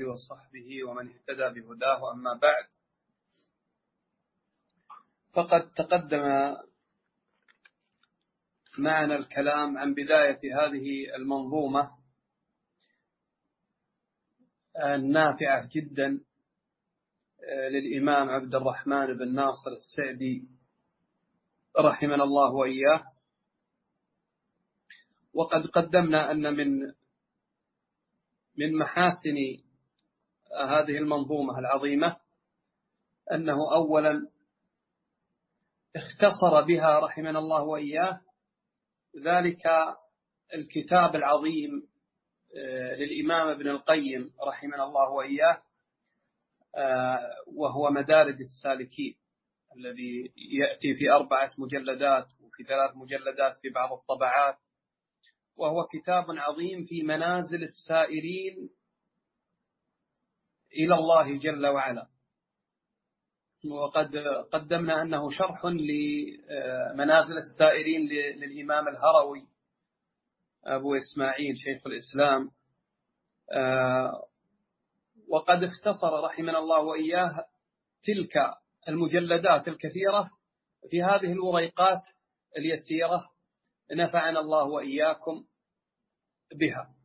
وصحبه ومن اهتدى بهداه، أما بعد، فقد تقدم معنا الكلام عن بداية هذه المنظومة النافعة جدا للإمام عبد الرحمن بن ناصر السعدي رحمنا الله وإياه. وقد قدمنا أن من محاسن هذه المنظومة العظيمة أنه أولا اختصر بها رحمنا الله وإياه ذلك الكتاب العظيم للإمام ابن القيم رحمنا الله وإياه، وهو مدارج السالكين، الذي يأتي في 4 مجلدات وفي 3 مجلدات في بعض الطبعات، وهو كتاب عظيم في منازل السائرين إلى الله جل وعلا. وقد قدمنا أنه شرح لمنازل السائرين للإمام الهروي أبو إسماعيل شيخ الإسلام، وقد اختصر رحمنا الله وإياه تلك المجلدات الكثيرة في هذه الوريقات اليسيرة، نفعنا الله وإياكم بها.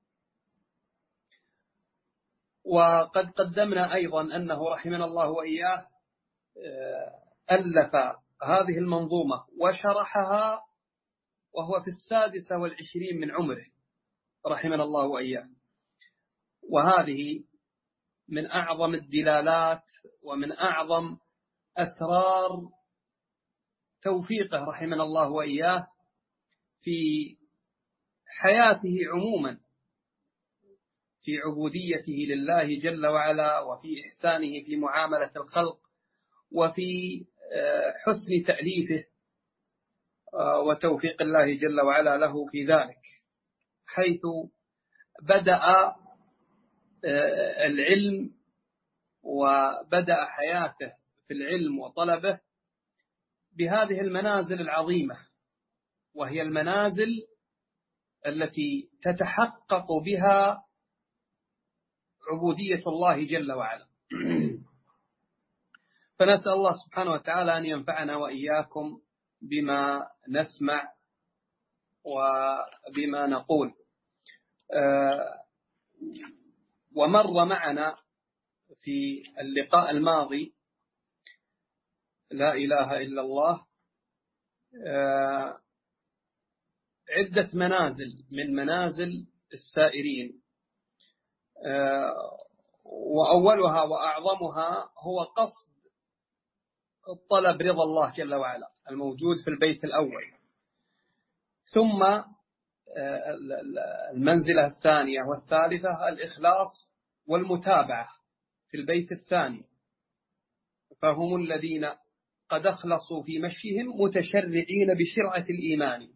وقد قدمنا أيضا أنه رحمنا الله وإياه ألف هذه المنظومة وشرحها وهو في 26 من عمره رحمنا الله وإياه، وهذه من أعظم الدلالات ومن أعظم أسرار توفيقه رحمنا الله وإياه في حياته عموما، في عبوديته لله جل وعلا، وفي إحسانه في معاملة الخلق، وفي حسن تأليفه وتوفيق الله جل وعلا له في ذلك، حيث بدأ العلم وبدأ حياته في العلم وطلبه بهذه المنازل العظيمة، وهي المنازل التي تتحقق بها عبودية الله جل وعلا. فنسأل الله سبحانه وتعالى أن ينفعنا وإياكم بما نسمع وبما نقول. ومر معنا في اللقاء الماضي لا إله إلا الله عدة منازل من منازل السائرين، وأولها وأعظمها هو قصد الطلب رضا الله جل وعلا الموجود في البيت الأول، ثم المنزلة الثانية والثالثة الإخلاص والمتابعة في البيت الثاني، فهم الذين قد أخلصوا في مشيهم متشرعين بشرعة الإيمان.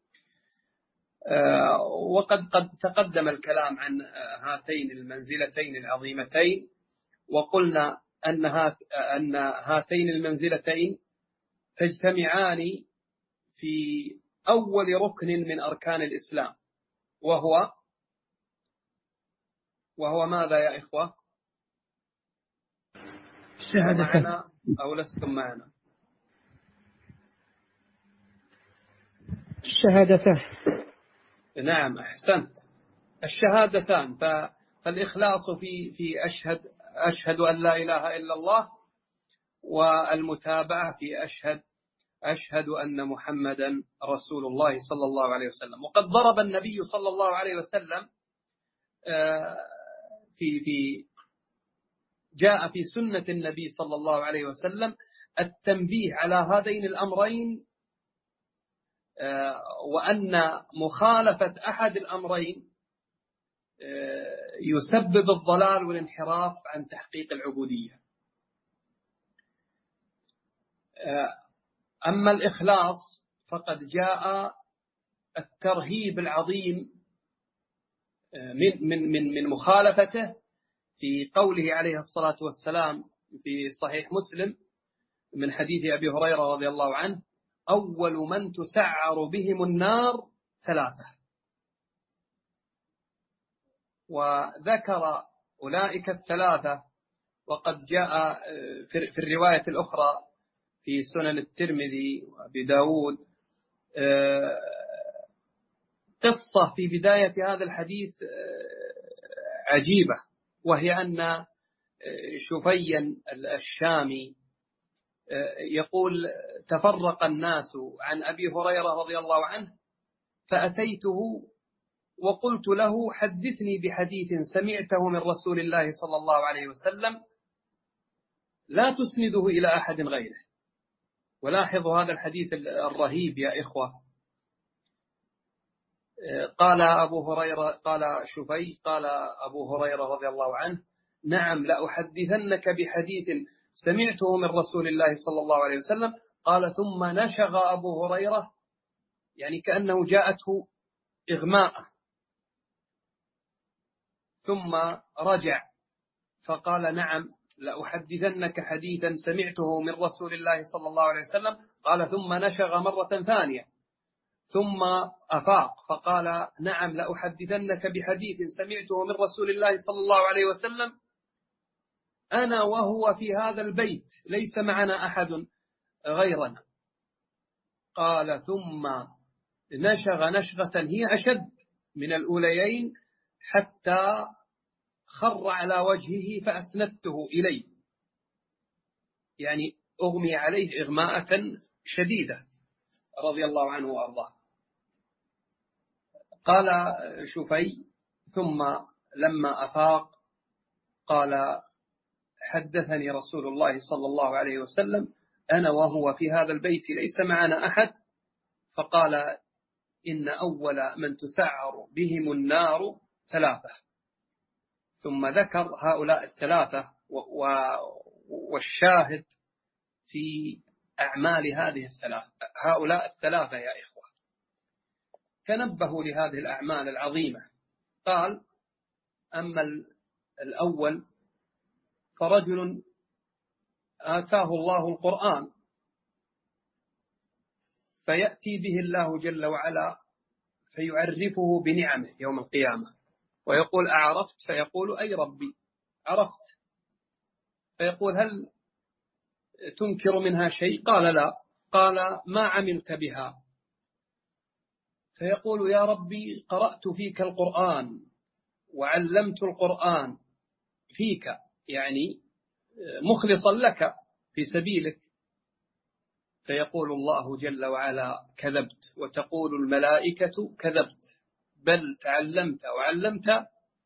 وقد تقدم الكلام عن هاتين المنزلتين العظيمتين، وقلنا أن هاتين المنزلتين تجتمعان في أول ركن من أركان الإسلام، وهو ماذا يا إخوة؟ معنا أو لستم معنا؟ الشهادتان. نعم، أحسنت، الشهادتان. فالإخلاص في أشهد أن لا إله إلا الله، والمتابعة في أشهد أن محمدا رسول الله صلى الله عليه وسلم. وقد ضرب النبي صلى الله عليه وسلم جاء في سنة النبي صلى الله عليه وسلم التنبيه على هذين الأمرين، وأن مخالفة أحد الأمرين يسبب الضلال والانحراف عن تحقيق العبودية. أما الإخلاص فقد جاء الترهيب العظيم من مخالفته في قوله عليه الصلاة والسلام في صحيح مسلم من حديث أبي هريرة رضي الله عنه: أول من تسعر بهم النار 3. وذكر أولئك الثلاثة. وقد جاء في الرواية الأخرى في سنن الترمذي وأبي داود قصة في بداية هذا الحديث عجيبة، وهي أن شفيا الشامي يقول: تفرق الناس عن أبي هريرة رضي الله عنه، فأتيته وقلت له: حدثني بحديث سمعته من رسول الله صلى الله عليه وسلم لا تسنده إلى أحد غيره. ولاحظوا هذا الحديث الرهيب يا إخوة. قال أبو هريرة، قال شفي، قال أبو هريرة رضي الله عنه: نعم لأحدثنك بحديث سمعته من رسول الله صلى الله عليه وسلم. قال: ثم نشغ أبو هريرة، يعني كأنه جاءته إغماء، ثم رجع فقال: نعم لأحدثنك حديثا سمعته من رسول الله صلى الله عليه وسلم. قال: ثم نشغ مرة ثانية، ثم أفاق فقال: نعم لأحدثنك بحديث سمعته من رسول الله صلى الله عليه وسلم أنا وهو في هذا البيت ليس معنا أحد غيرنا. قال: ثم نشغ نشغة هي أشد من الأوليين حتى خر على وجهه فأسندته إليه، يعني أغمي عليه إغماءة شديدة رضي الله عنه وأرضاه. قال شفي: ثم لما أفاق قال: حدثني رسول الله صلى الله عليه وسلم أنا وهو في هذا البيت ليس معنا أحد، فقال: إن أول من تسعر بهم النار ثلاثة. ثم ذكر هؤلاء الثلاثة والشاهد في أعمال هذه الثلاثة. هؤلاء الثلاثة يا إخوة تنبهوا لهذه الأعمال العظيمة. قال: أما الأول فرجل آتاه الله القرآن فيأتي به الله جل وعلا فيعرفه بنعمه يوم القيامة ويقول: أعرفت؟ فيقول: أي ربي عرفت. فيقول: هل تنكر منها شيء؟ قال: لا. قال: ما عملت بها؟ فيقول: يا ربي قرأت فيك القرآن وعلمت القرآن فيك، يعني مخلصا لك في سبيلك. فيقول الله جل وعلا: كذبت. وتقول الملائكة: كذبت، بل تعلمت وعلمت.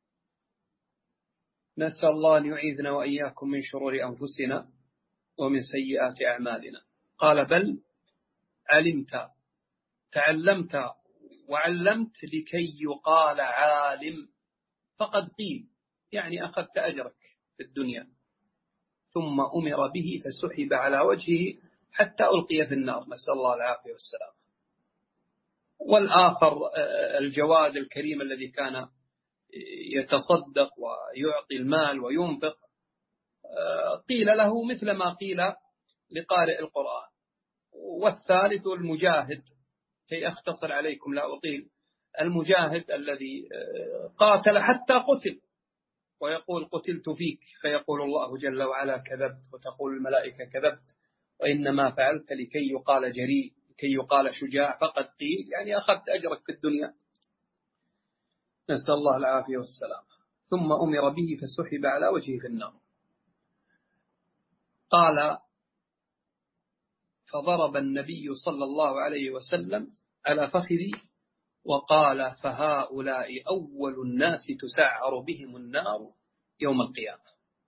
نسأل الله أن يعيذنا وإياكم من شرور أنفسنا ومن سيئات أعمالنا. قال: بل علمت، تعلمت وعلمت لكي يقال عالم، فقد قيل، يعني أخذت أجرك في الدنيا. ثم أمر به فسحب على وجهه حتى ألقي في النار، نسأل الله العافية والسلام. والآخر الجواد الكريم الذي كان يتصدق ويعطي المال وينفق، قيل له مثل ما قيل لقارئ القرآن. والثالث المجاهد، كي أختصر عليكم لا أطيل، المجاهد الذي قاتل حتى قتل ويقول: قتلت فيك، فيقول الله جل وعلا: كذبت. وتقول الملائكة: كذبت، وإنما فعلت لكي يقال جريء، لكي يقال شجاع، فقد قيل، يعني أخذت أجرك في الدنيا. نسأل الله العافية والسلام. ثم أمر به فسحب على وجهه في النار. قال: فضرب النبي صلى الله عليه وسلم على فخذي وقال: فهؤلاء أول الناس تسعر بهم النار يوم القيامة.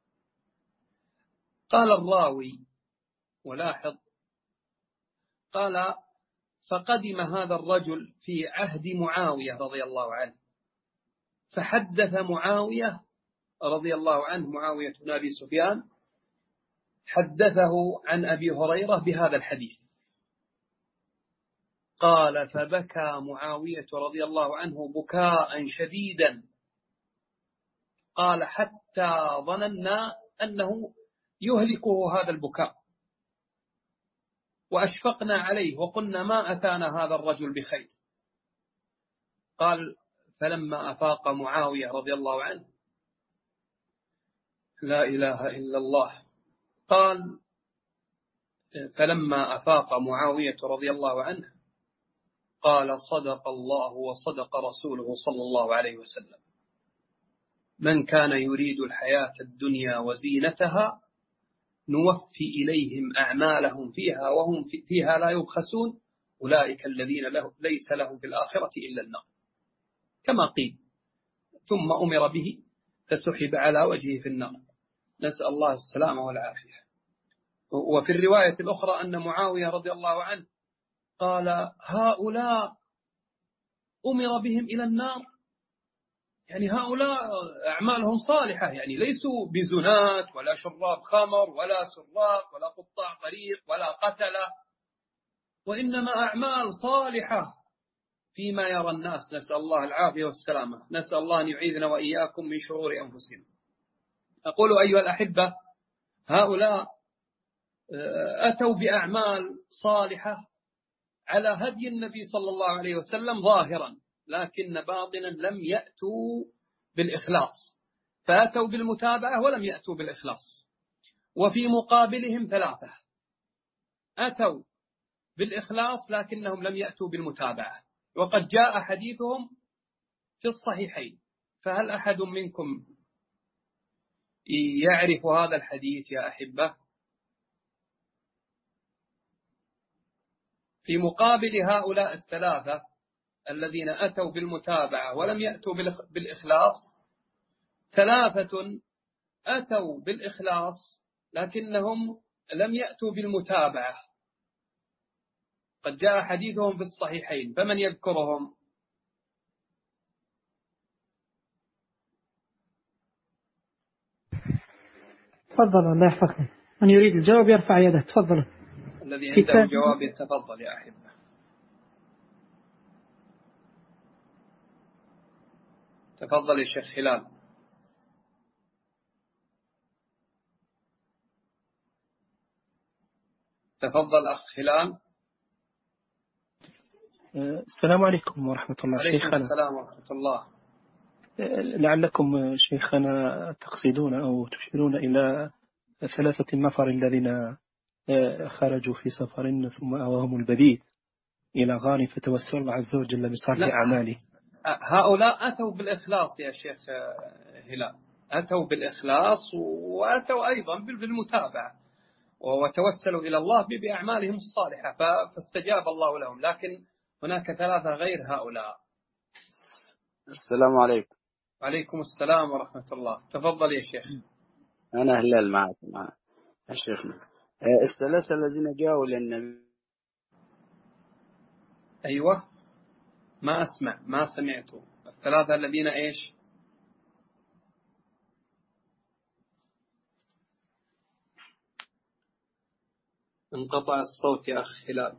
قال الراوي، ولاحظ، قال: فقدم هذا الرجل في عهد معاوية رضي الله عنه، فحدث معاوية رضي الله عنه، معاوية بن أبي سفيان، حدثه عن أبي هريرة بهذا الحديث. قال: فبكى معاوية رضي الله عنه بكاء شديدا. قال: حتى ظننا أنه يهلكه هذا البكاء، وأشفقنا عليه وقلنا: ما أتانا هذا الرجل بخير. قال: فلما أفاق معاوية رضي الله عنه لا إله إلا الله. قال: فلما أفاق معاوية رضي الله عنه قال: صدق الله وصدق رسوله صلى الله عليه وسلم، من كان يريد الحياة الدنيا وزينتها نوفي إليهم أعمالهم فيها وهم فيها لا يبخسون، أولئك الذين ليس لهم في الآخرة إلا النار، كما قيل. ثم أمر به فسحب على وجهه في النار، نسأل الله السلامة والعافية. وفي الرواية الأخرى أن معاوية رضي الله عنه قال: هؤلاء أمر بهم إلى النار، يعني هؤلاء أعمالهم صالحة، يعني ليسوا بزنات ولا شراب خمر ولا سراق ولا قطاع طريق ولا قتلة، وإنما أعمال صالحة فيما يرى الناس، نسأل الله العافية والسلامة. نسأل الله أن يعيذنا وإياكم من شرور أنفسنا. أقول أيها الأحبة، هؤلاء أتوا بأعمال صالحة على هدي النبي صلى الله عليه وسلم ظاهرا، لكن باطنا لم يأتوا بالإخلاص، فأتوا بالمتابعة ولم يأتوا بالإخلاص. وفي مقابلهم ثلاثة أتوا بالإخلاص لكنهم لم يأتوا بالمتابعة، وقد جاء حديثهم في الصحيحين. فهل أحد منكم يعرف هذا الحديث يا أحبة؟ في مقابل هؤلاء الثلاثة الذين أتوا بالمتابعة ولم يأتوا بالإخلاص، ثلاثة أتوا بالإخلاص لكنهم لم يأتوا بالمتابعة، قد جاء حديثهم في الصحيحين، فمن يذكرهم؟ تفضل، الله يحفظك. من يريد الجواب يرفع يده. تفضل. الذي عنده جواب يتفضل يا أحبة. تفضل يا شيخ هلال. تفضل أخ هلال. السلام عليكم ورحمة الله. عليكم شيخنا. السلام ورحمة الله. لعلكم شيخنا تقصدون أو تشيرون إلى 3 نفر الذين خرجوا في سفر ثم أواهم البديد إلى غار فتوسل الله عز وجل بصالح أعماله. هؤلاء أتوا بالإخلاص يا شيخ هلال، أتوا بالإخلاص وأتوا أيضا بالمتابعة، وتوسلوا إلى الله بأعمالهم الصالحة فاستجاب الله لهم. لكن هناك ثلاثة غير هؤلاء. السلام عليكم. عليكم السلام ورحمة الله. تفضل يا شيخ. أنا هلال معك يا شيخنا. الثلاثة الذين جاءوا للنبي. أيوة، ما سمعتوا. الثلاثة الذين إيش؟ انقطع الصوت يا أخ هلال.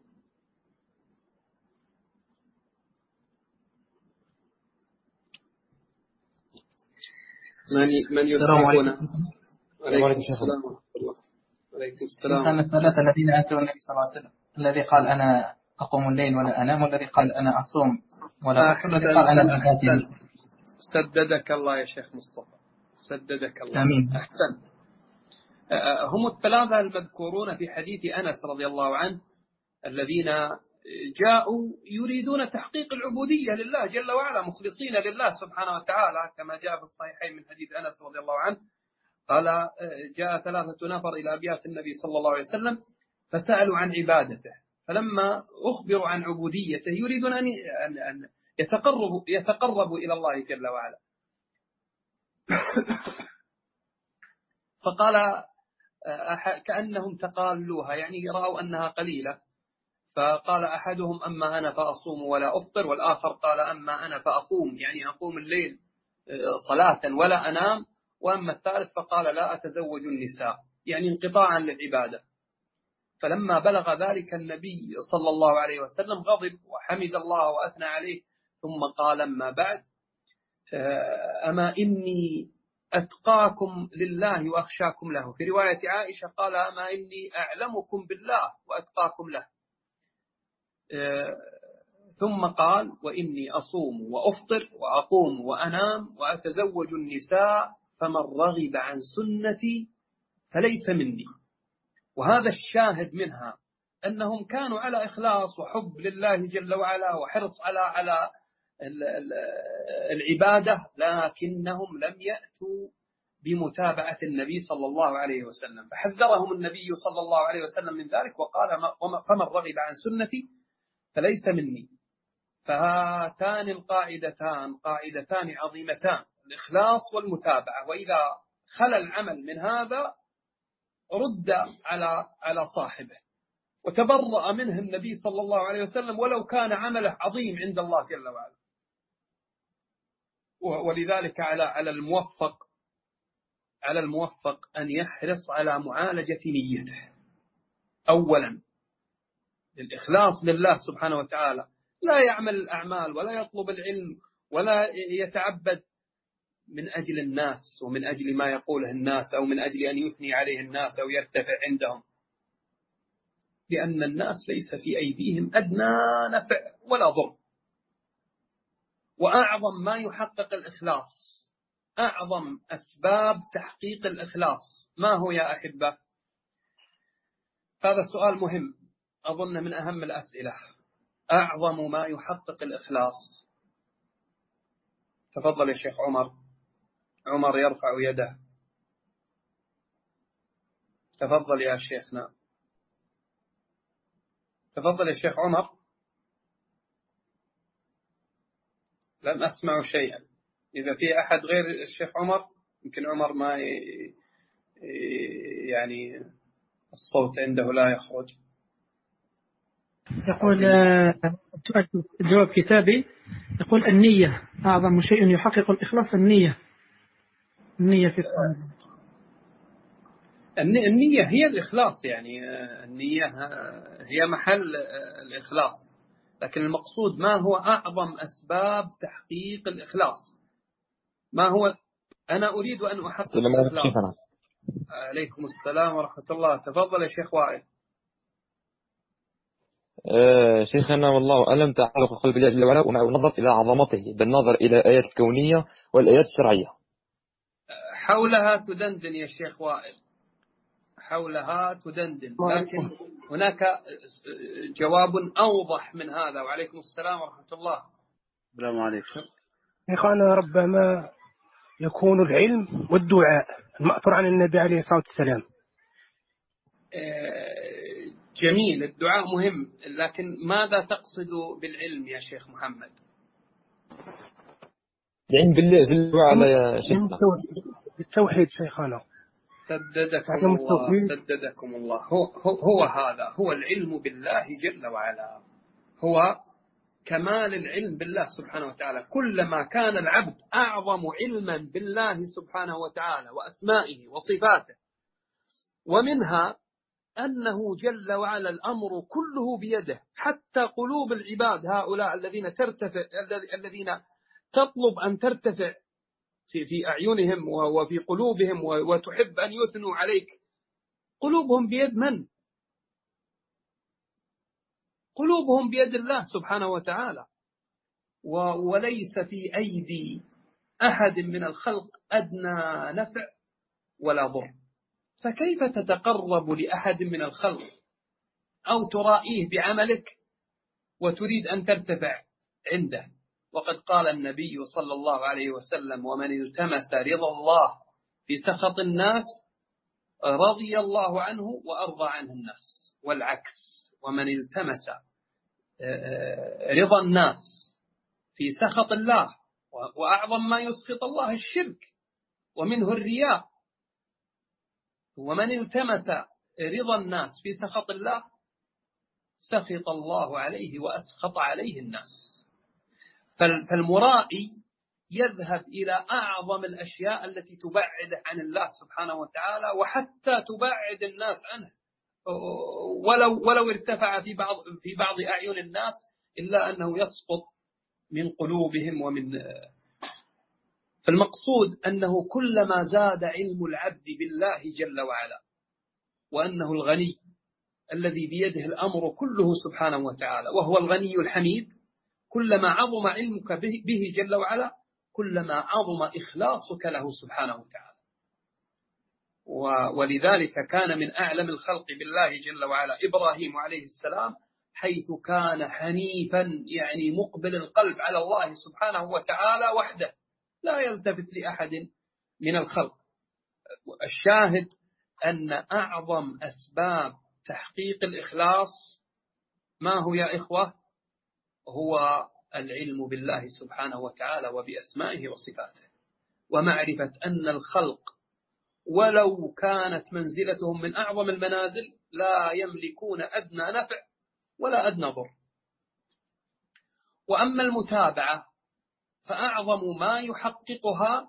من يسمعنا؟ عليكم السلام ورحمة الله. عليكم السلام. كان الثلاثة الذين أتوا النبي صلى الله عليه وسلم، الذي قال أنا أقوم الليل ولا أنام، والذي قال أنا أصوم ولا أفطر، والذي قال أنا آتي. سددك الله يا شيخ مصطفى، سددك الله. آمين. أحسن. هم الثلاثة المذكورون في حديث أنس رضي الله عنه الذين جاءوا يريدون تحقيق العبودية لله جل وعلا، مخلصين لله سبحانه وتعالى، كما جاء في الصحيحين من حديث أنس رضي الله عنه قال: جاء 3 نفر إلى أبيات النبي صلى الله عليه وسلم فسألوا عن عبادته، فلما أخبروا عن عبوديته يريدون أن يتقربوا إلى الله جل وعلا. فقال كأنهم تقالوها، يعني رأوا أنها قليلة، فقال أحدهم: أما أنا فأصوم ولا أفطر، والآخر قال: أما أنا فأقوم، يعني أقوم الليل صلاة ولا أنام، وأما الثالث فقال: لا أتزوج النساء، يعني انقطاعا للعبادة. فلما بلغ ذلك النبي صلى الله عليه وسلم غضب وحمد الله وأثنى عليه، ثم قال: أما بعد، أما إني أتقاكم لله وأخشاكم له. في رواية عائشة قال: أما إني أعلمكم بالله وأتقاكم له. ثم قال: وإني أصوم وأفطر وأقوم وأنام وأتزوج النساء فمن رغب عن سنتي فليس مني. وهذا الشاهد منها أنهم كانوا على إخلاص وحب لله جل وعلا وحرص على العبادة، لكنهم لم يأتوا بمتابعة النبي صلى الله عليه وسلم، فحذرهم النبي صلى الله عليه وسلم من ذلك وقال فمن رغب عن سنتي فليس مني. فهاتان القاعدتان قاعدتان عظيمتان، الإخلاص والمتابعة، وإذا خلى العمل من هذا رد على صاحبه وتبرأ منه النبي صلى الله عليه وسلم ولو كان عمله عظيم عند الله جل وعلا. ولذلك على الموفق أن يحرص على معالجة نيته أولا للإخلاص لله سبحانه وتعالى، لا يعمل الأعمال ولا يطلب العلم ولا يتعبد من أجل الناس ومن أجل ما يقوله الناس أو من أجل أن يثني عليه الناس أو يرتفع عندهم، لأن الناس ليس في أيديهم أدنى نفع ولا ضر. وأعظم ما يحقق الإخلاص، أعظم أسباب تحقيق الإخلاص ما هو يا أحبة؟ هذا سؤال مهم أظن من أهم الأسئلة. أعظم ما يحقق الإخلاص، تفضل يا شيخ عمر يرفع يده، تفضل يا شيخنا، تفضل يا شيخ عمر. لم أسمع شيئا. إذا في أحد غير الشيخ عمر، يمكن عمر ما يعني الصوت عنده لا يخرج. يقول جواب كتابي، يقول النية أعظم شيء يحقق الإخلاص. النية في الصلاة. النية هي الإخلاص، يعني النية هي محل الإخلاص، لكن المقصود ما هو أعظم أسباب تحقيق الإخلاص، ما هو. أنا أريد أن أحقق الإخلاص. عليكم السلام ورحمة الله. تفضل يا شيخ وائل. شيخنا والله أعلم، تعلق قلب الله جل وعلا ومع النظر إلى عظمته بالنظر إلى الآيات الكونية والآيات الشرعية. حولها تدندن يا شيخ وائل، حولها تدندن، لكن هناك جواب أوضح من هذا. وعليكم السلام ورحمة الله. السلام عليكم. شيخنا ربما يكون العلم والدعاء المأثور عن النبي عليه الصلاة والسلام. جميل، الدعاء مهم، لكن ماذا تقصد بالعلم يا شيخ محمد؟ العلم بالله جل وعلا يا شيخنا، بالتوحيد شيخنا. سددكم الله. هو هذا هو العلم بالله جل وعلا، هو كمال العلم بالله سبحانه وتعالى. كلما كان العبد أعظم علما بالله سبحانه وتعالى وأسمائه وصفاته، ومنها أنه جل وعلا الأمر كله بيده، حتى قلوب العباد هؤلاء الذين تطلب أن ترتفع في أعينهم وفي قلوبهم وتحب أن يثنوا عليك، قلوبهم بيد من؟ قلوبهم بيد الله سبحانه وتعالى، وليس في أيدي أحد من الخلق أدنى نفع ولا ضر. فكيف تتقرب لأحد من الخلق أو ترائيه بعملك وتريد أن ترتفع عنده؟ وقد قال النبي صلى الله عليه وسلم: ومن التمس رضا الله في سخط الناس رضي الله عنه وأرضى عنه الناس، والعكس. ومن التمس رضا الناس في سخط الله، وأعظم ما يسخط الله الشرك ومنه الرياء. ومن التمس رضا الناس في سخط الله سخط الله عليه وأسخط عليه الناس. فالمرائي يذهب إلى أعظم الأشياء التي تبعده عن الله سبحانه وتعالى، وحتى تبعد الناس عنه، ولو ارتفع في بعض أعين الناس، إلا أنه يسقط من قلوبهم فالمقصود أنه كلما زاد علم العبد بالله جل وعلا، وأنه الغني الذي بيده الأمر كله سبحانه وتعالى، وهو الغني الحميد، كلما عظم علمك به جل وعلا كلما عظم إخلاصك له سبحانه وتعالى. ولذلك كان من أعلم الخلق بالله جل وعلا إبراهيم عليه السلام، حيث كان حنيفا يعني مقبل القلب على الله سبحانه وتعالى وحده، لا يلتفت لأحد من الخلق. الشاهد أن أعظم أسباب تحقيق الإخلاص ما هو يا إخوة؟ هو العلم بالله سبحانه وتعالى وبأسمائه وصفاته، ومعرفة أن الخلق ولو كانت منزلتهم من أعظم المنازل لا يملكون أدنى نفع ولا أدنى ضر. وأما المتابعة فأعظم ما يحققها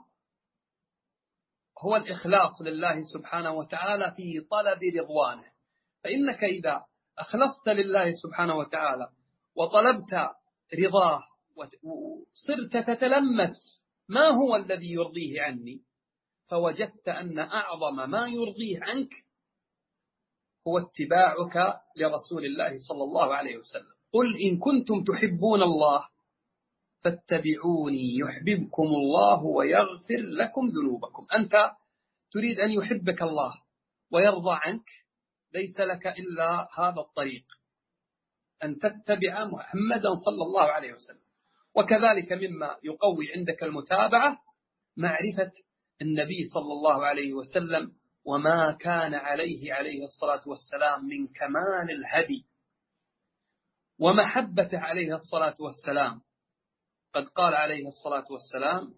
هو الإخلاص لله سبحانه وتعالى في طلب رضوانه. فإنك إذا أخلصت لله سبحانه وتعالى وطلبت رضاه وصرت تتلمس ما هو الذي يرضيه عني، فوجدت أن أعظم ما يرضيه عنك هو اتباعك لرسول الله صلى الله عليه وسلم. قل إن كنتم تحبون الله فاتبعوني يحببكم الله ويغفر لكم ذنوبكم. أنت تريد أن يحبك الله ويرضى عنك، ليس لك إلا هذا الطريق، أن تتبع محمدا صلى الله عليه وسلم. وكذلك مما يقوي عندك المتابعة معرفة النبي صلى الله عليه وسلم وما كان عليه الصلاة والسلام من كمال الهدي ومحبته عليه الصلاة والسلام. قد قال عليه الصلاة والسلام: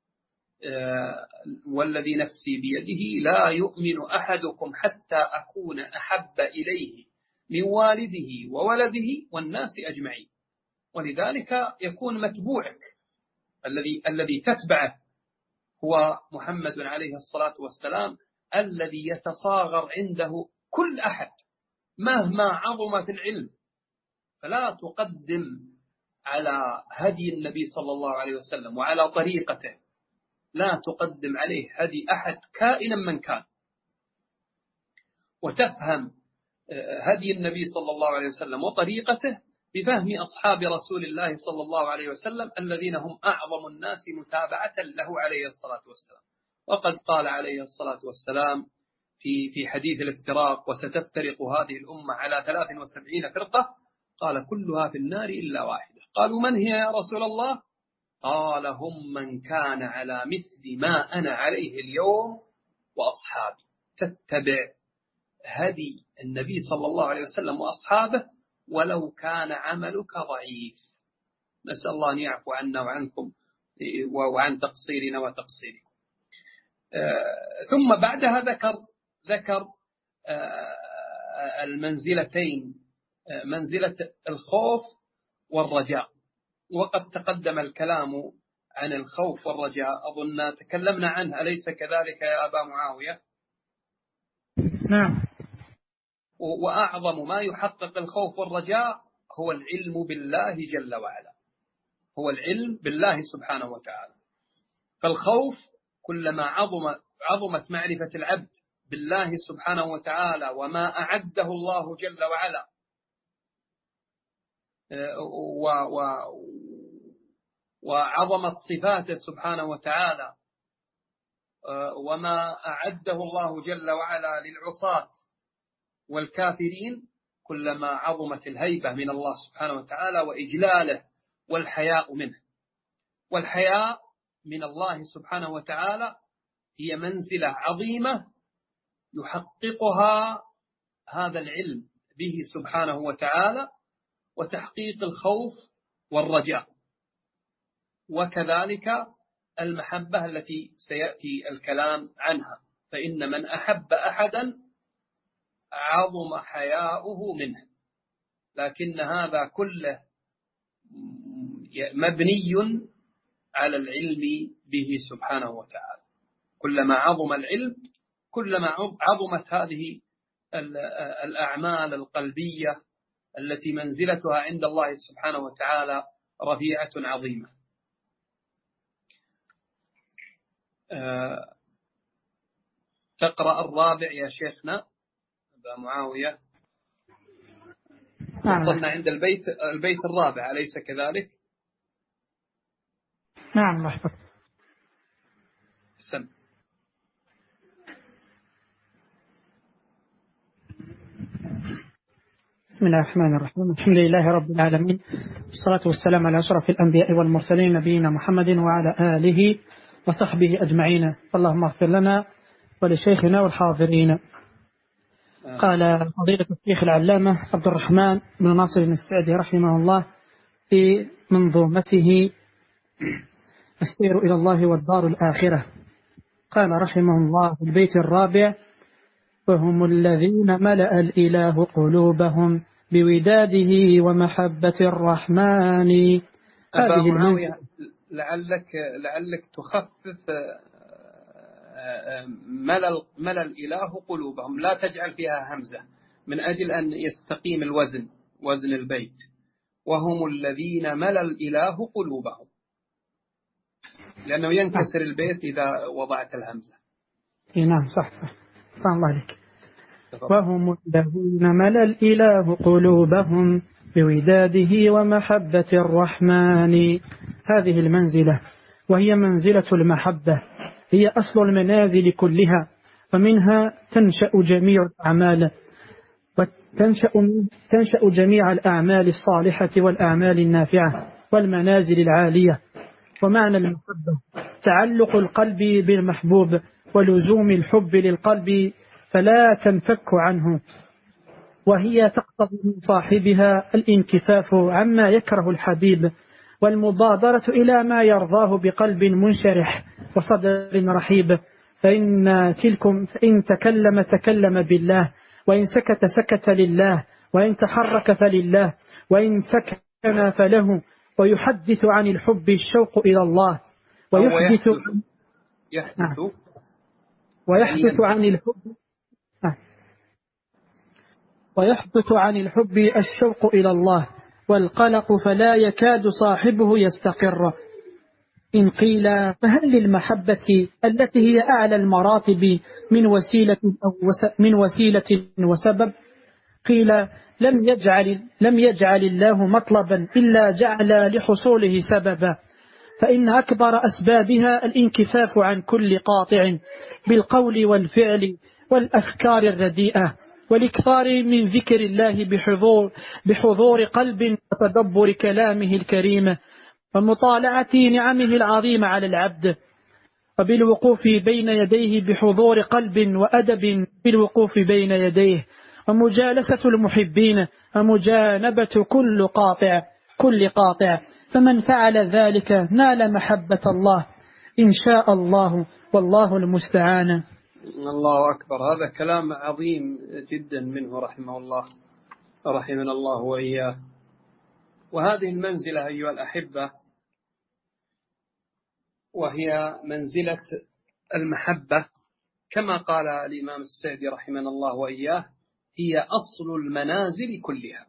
والذي نفسي بيده لا يؤمن أحدكم حتى أكون أحب إليه من والده وولده والناس أجمعين. ولذلك يكون متبوعك الذي تتبعه هو محمد عليه الصلاة والسلام، الذي يتصاغر عنده كل أحد مهما عظم في العلم. فلا تقدم على هدي النبي صلى الله عليه وسلم وعلى طريقته، لا تقدم عليه هدي أحد كائنا من كان، وتفهم هدي النبي صلى الله عليه وسلم وطريقته بفهم أصحاب رسول الله صلى الله عليه وسلم الذين هم أعظم الناس متابعة له عليه الصلاة والسلام. وقد قال عليه الصلاة والسلام في حديث الافتراق: وستفترق هذه الأمة على 73 فرقة، قال: كلها في النار إلا واحدة. قالوا: من هي يا رسول الله؟ قال: هم من كان على مثل ما أنا عليه اليوم وأصحابي. تتبع هدي النبي صلى الله عليه وسلم وأصحابه ولو كان عملك ضعيف. نسأل الله أن يعفو عنا وعنكم وعن تقصيرنا وتقصيركم. ثم بعدها ذكر المنزلتين، منزلة الخوف والرجاء. وقد تقدم الكلام عن الخوف والرجاء، أظن تكلمنا عنه، أليس كذلك يا أبا معاوية؟ نعم. وأعظم ما يحقق الخوف والرجاء هو العلم بالله جل وعلا، هو العلم بالله سبحانه وتعالى. فالخوف كلما عظمت معرفة العبد بالله سبحانه وتعالى وما أعده الله جل وعلا وعظمت صفاته سبحانه وتعالى وما أعده الله جل وعلا للعصاة والكافرين، كلما عظمت الهيبة من الله سبحانه وتعالى وإجلاله والحياء منه. والحياء من الله سبحانه وتعالى هي منزلة عظيمة يحققها هذا العلم به سبحانه وتعالى وتحقيق الخوف والرجاء، وكذلك المحبة التي سيأتي الكلام عنها. فإن من أحب أحدا عظم حياؤه منه، لكن هذا كله مبني على العلم به سبحانه وتعالى. كلما عظم العلم كلما عظمت هذه الأعمال القلبية التي منزلتها عند الله سبحانه وتعالى رفيعة عظيمة. تقرأ الرابع يا شيخنا أبا معاوية. وصلنا عند البيت الرابع أليس كذلك؟ نعم. سم. بسم الله الرحمن الرحيم. الحمد لله رب العالمين، والصلاة والسلام على أشرف الأنبياء والمرسلين نبينا محمد وعلى آله وصحبه أجمعين. اللهم اغفر لنا ولشيخنا والحاضرين. قال فضيلة الشيخ العلامة عبد الرحمن بن ناصر السعدي رحمه الله في منظومته السير إلى الله والدار الآخرة، قال رحمه الله في البيت الرابع: وهم الذين ملأ الإله قلوبهم بوداده ومحبة الرحمن. أبا معاوية، لعلك تخفف ملأ الإله قلوبهم، لا تجعل فيها همزة من أجل أن يستقيم وزن البيت. وهم الذين ملأ الإله قلوبهم، لأنه ينكسر البيت إذا وضعت الهمزة. نعم صح الله عليك. وهم الذين ملأ الإله قلوبهم بوداده ومحبة الرحمن. هذه المنزلة وهي منزلة المحبة هي أصل المنازل كلها، ومنها تنشأ جميع الأعمال، وتنشأ جميع الأعمال الصالحة والأعمال النافعة والمنازل العالية. ومعنى المحبة تعلق القلب بالمحبوب ولزوم الحب للقلب فلا تنفك عنه، وهي تقتضي من صاحبها الانكفاف عما يكره الحبيب والمبادرة إلى ما يرضاه بقلب منشرح وصدر رحيب. فإن تكلم بالله، وإن سكت لله، وإن تحرك فلله، وإن سكن فله. ويحدث عن الحب الشوق إلى الله، ويحدث عن الحب الشوق إلى الله والقلق، فلا يكاد صاحبه يستقر. إن قيل فهل للمحبة التي هي أعلى المراتب من وسيلة وسبب؟ قيل لم يجعل الله مطلبا إلا جعل لحصوله سببا، فإن أكبر أسبابها الانكفاف عن كل قاطع بالقول والفعل والأفكار الرديئة، والإكثار من ذكر الله بحضور قلب وتدبر كلامه الكريم، ومطالعة نعمه العظيمة على العبد، وبالوقوف بين يديه بحضور قلب وأدب بالوقوف بين يديه، ومجالسة المحبين، ومجانبة كل قاطع. فمن فعل ذلك نال محبة الله إن شاء الله، والله المستعان. الله أكبر. هذا كلام عظيم جدا منه رحمه الله، رحمنا الله وإياه. وهذه المنزلة أيها الأحبة وهي منزلة المحبة، كما قال الإمام السعدي رحمنا الله وإياه: هي أصل المنازل كلها.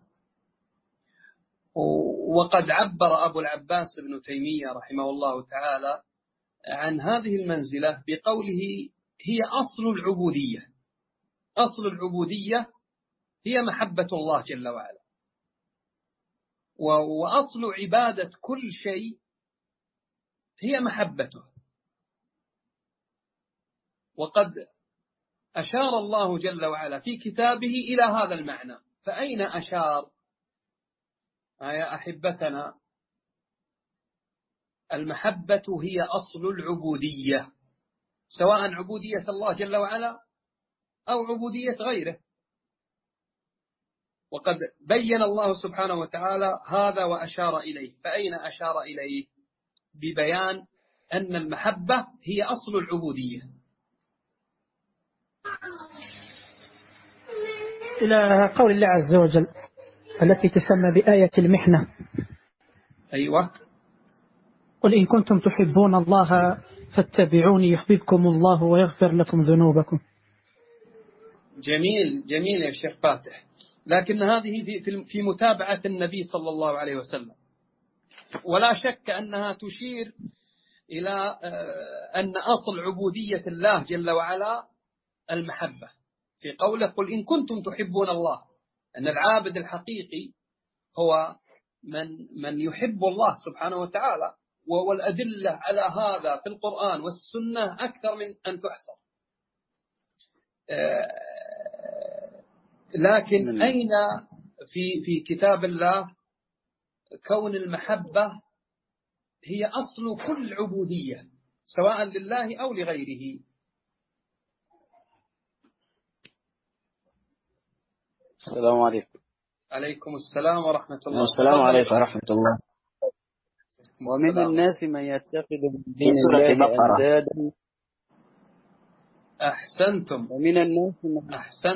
وقد عبر أبو العباس ابن تيمية رحمه الله تعالى عن هذه المنزلة بقوله: هي أصل العبودية. أصل العبودية هي محبة الله جل وعلا، وأصل عبادة كل شيء هي محبته. وقد أشار الله جل وعلا في كتابه إلى هذا المعنى. فأين أشار يا أحبتنا؟ المحبة هي أصل العبودية، سواء عبودية الله جل وعلا أو عبودية غيره. وقد بين الله سبحانه وتعالى هذا وأشار إليه. فأين أشار إليه؟ ببيان أن المحبة هي أصل العبودية. إلى قول الله عز وجل التي تسمى بآية المحنة. أيوة. قل إن كنتم تحبون الله فاتبعوني يحببكم الله ويغفر لكم ذنوبكم. جميل يا شيخ فاتح. لكن هذه في متابعة النبي صلى الله عليه وسلم، ولا شك أنها تشير إلى أن أصل عبودية الله جل وعلا المحبة، في قوله: قل إن كنتم تحبون الله. أن العابد الحقيقي هو من يحب الله سبحانه وتعالى، والأدلة على هذا في القرآن والسنة أكثر من أن تحصر. لكن أين في كتاب الله كون المحبة هي أصل كل عبودية سواء لله أو لغيره. السلام عليكم. عليكم السلام ورحمة الله. السلام عليكم ورحمة الله. ومن الناس من يتخذ من دون الله أندادا. أحسنتم. ومن الناس من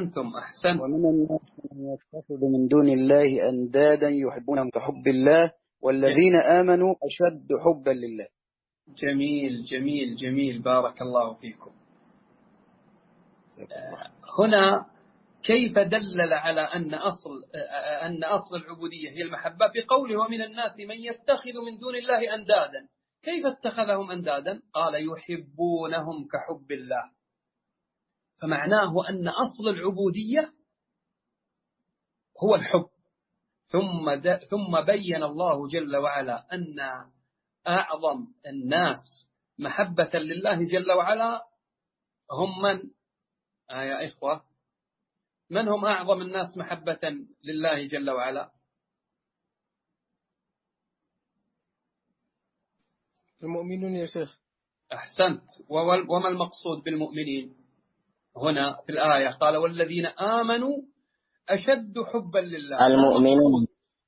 يتخذ من دون الله أندادا يحبونهم كحب الله والذين آمنوا أشد حبا لله. جميل جميل جميل، بارك الله فيكم. هنا كيف دلل على أن أصل العبودية هي المحبة بقوله ومن الناس من يتخذ من دون الله أندادا. كيف اتخذهم أندادا؟ قال يحبونهم كحب الله، فمعناه أن أصل العبودية هو الحب. ثم بين الله جل وعلا أن أعظم الناس محبة لله جل وعلا هم من؟ يا إخوة، من هم أعظم الناس محبة لله جل وعلا؟ المؤمنون يا شيخ. أحسنت. وما المقصود بالمؤمنين هنا في الآية؟ قال والذين آمنوا أشد حبا لله. المؤمنون.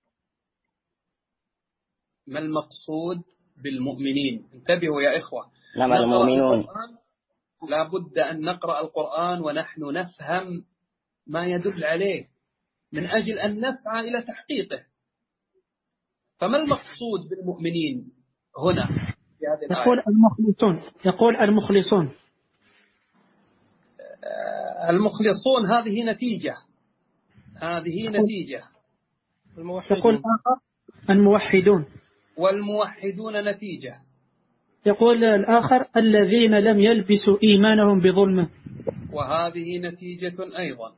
ما المقصود بالمؤمنين؟ انتبهوا يا إخوة. نعم المؤمنون. لا بد أن نقرأ القرآن ونحن نفهم ما يدل عليه من أجل أن نسعى إلى تحقيقه. فما المقصود بالمؤمنين هنا في هذه الآية؟ يقول المخلصون. المخلصون هذه نتيجة. يقول الموحدون. والموحدون نتيجة. يقول الآخر الذين لم يلبسوا إيمانهم بظلم، وهذه نتيجة أيضا.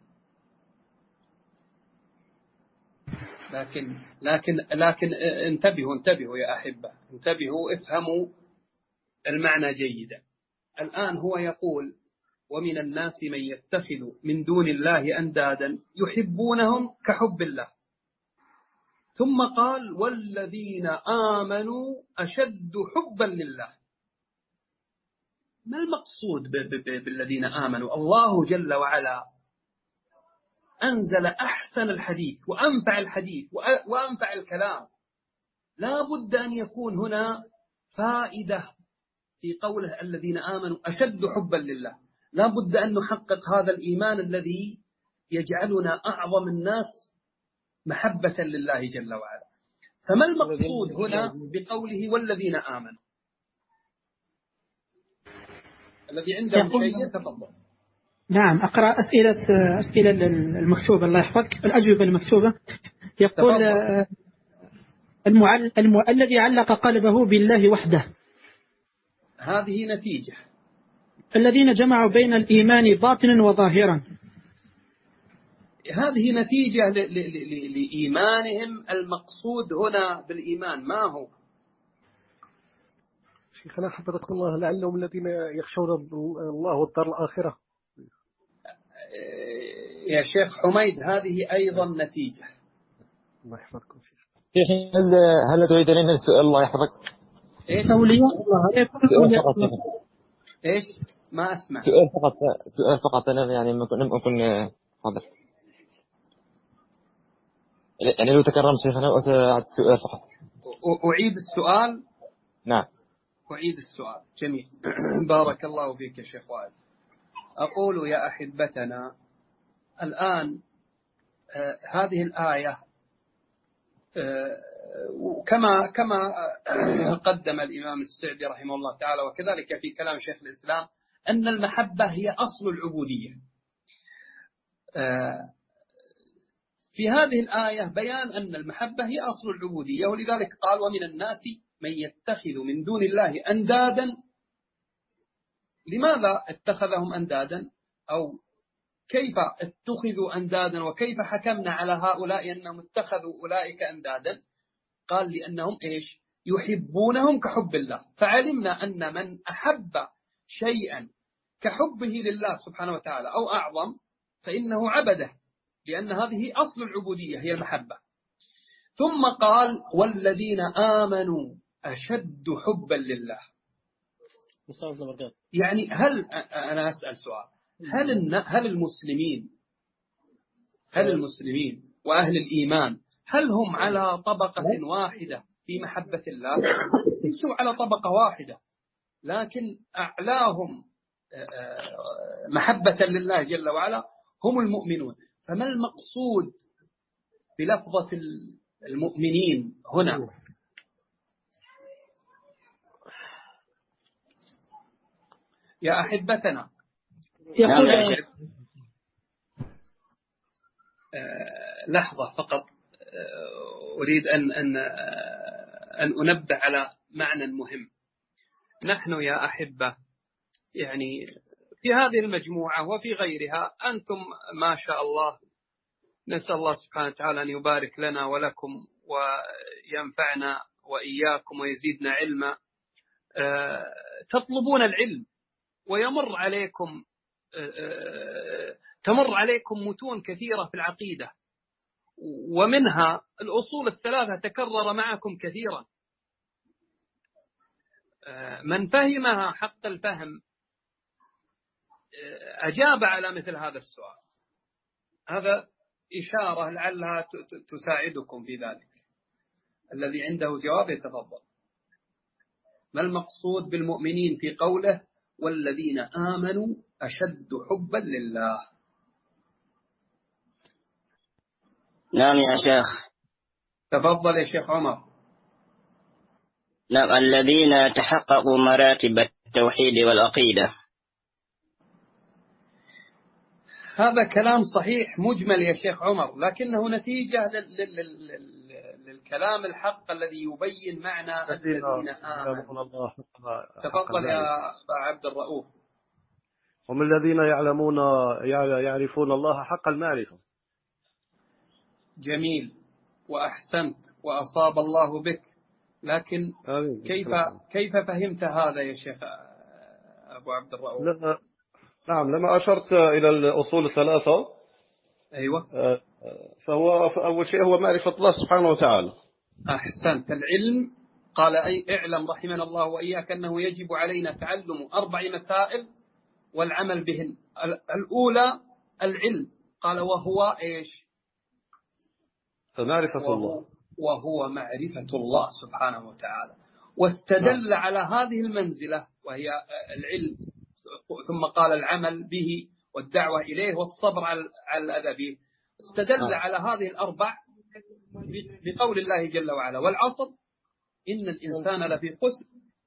لكن انتبهوا يا أحبة، انتبهوا، افهموا المعنى جيدا. الآن هو يقول ومن الناس من يتخذ من دون الله أندادا يحبونهم كحب الله، ثم قال والذين آمنوا أشد حبا لله. ما المقصود بالذين آمنوا؟ الله جل وعلا أنزل أحسن الحديث وأنفع الحديث وأنفع الكلام. لا بد أن يكون هنا فائدة في قوله الذين آمنوا أشد حبا لله. لا بد أن نحقق هذا الإيمان الذي يجعلنا أعظم الناس محبة لله جل وعلا. فما المقصود هنا بقوله والذين آمنوا؟ الذي عنده شيء يتفضل. نعم، أقرأ أسئلة المكتوبة الله يحفظك، الأجوبة المكتوبة. يقول الذي علق قلبه بالله وحده، هذه نتيجة. الذين جمعوا بين الإيمان باطنا وظاهرا، هذه نتيجة لإيمانهم. المقصود هنا بالإيمان ما هو؟ شيخنا حفظكم الله لعلهم الذين يخشون الله والدار الآخرة. يا شيخ حميد هذه أيضا نتيجة. الله يحفظكم شيخ. هل تريد أن السؤال؟ الله يحفظك. إيش؟ إيش؟ ما أسمع. سؤال فقط أنا يعني لم أكن حاضر. يعني لو تكرمت شيخنا وسأعد السؤال فقط. أعيد السؤال؟ نعم. أعيد السؤال. جميل. بارك الله فيك يا شيخ وائل. أقول يا أحبتنا الآن هذه الآية كما قدم الإمام السعدي رحمه الله تعالى وكذلك في كلام شيخ الإسلام أن المحبة هي أصل العبودية. في هذه الآية بيان أن المحبة هي أصل العبودية، ولذلك قال ومن الناس من يتخذ من دون الله أندادا. لماذا اتخذهم أندادا؟ أو كيف اتخذوا أندادا وكيف حكمنا على هؤلاء أنهم اتخذوا أولئك أندادا؟ قال لأنهم إيش؟ يحبونهم كحب الله. فعلمنا أن من أحب شيئا كحبه لله سبحانه وتعالى أو أعظم فإنه عبده. لأن هذه أصل العبودية هي المحبة. ثم قال والذين آمنوا أشد حبا لله. يعني أنا أسأل سؤال، هل المسلمين وأهل الإيمان هل هم على طبقة واحدة في محبة الله؟ ليسوا على طبقة واحدة، لكن أعلاهم محبة لله جل وعلا هم المؤمنون. فما المقصود بلفظة المؤمنين هنا؟ يا أحبتنا، لحظة فقط، أريد أن أنبه على معنى مهم. نحن يا أحبة يعني في هذه المجموعة وفي غيرها أنتم ما شاء الله، نسأل الله سبحانه وتعالى أن يبارك لنا ولكم وينفعنا وإياكم ويزيدنا علما. تطلبون العلم ويمر تمر عليكم متون كثيرة في العقيدة، ومنها الأصول الثلاثة تكرر معكم كثيرا. من فهمها حق الفهم أجاب على مثل هذا السؤال. هذا إشارة لعلها تساعدكم في ذلك. الذي عنده جواب يتفضل. ما المقصود بالمؤمنين في قوله والذين آمنوا أشد حبا لله؟ نعم يا شيخ. تفضل يا شيخ عمر. نعم، الذين تحققوا مراتب التوحيد والعقيدة. هذا كلام صحيح مجمل يا شيخ عمر، لكنه نتيجة للكلام الحق الذي يبين معنى الذين آمنوا. تفضل يا عبد الرؤوف. هم الذين يعرفون الله حق المعرفة. جميل وأحسنت وأصاب الله بك، لكن كيف فهمت هذا يا شيخ أبو عبد الرؤوف؟ نعم، لما أشرت إلى الأصول الثلاثة. أيوة. فهو أول شيء هو معرفة الله سبحانه وتعالى. أحسنت. العلم قال اعلم رحمنا الله وإياك أنه يجب علينا تعلم 4 مسائل والعمل بهن. الأولى العلم، قال وهو إيش؟ معرفة الله، وهو معرفة الله سبحانه وتعالى. واستدل على هذه المنزلة وهي العلم، ثم قال العمل به والدعوة إليه والصبر على الأذى به. استدل على هذه الأربع بقول الله جل وعلا والعصر إن الإنسان لفي خسر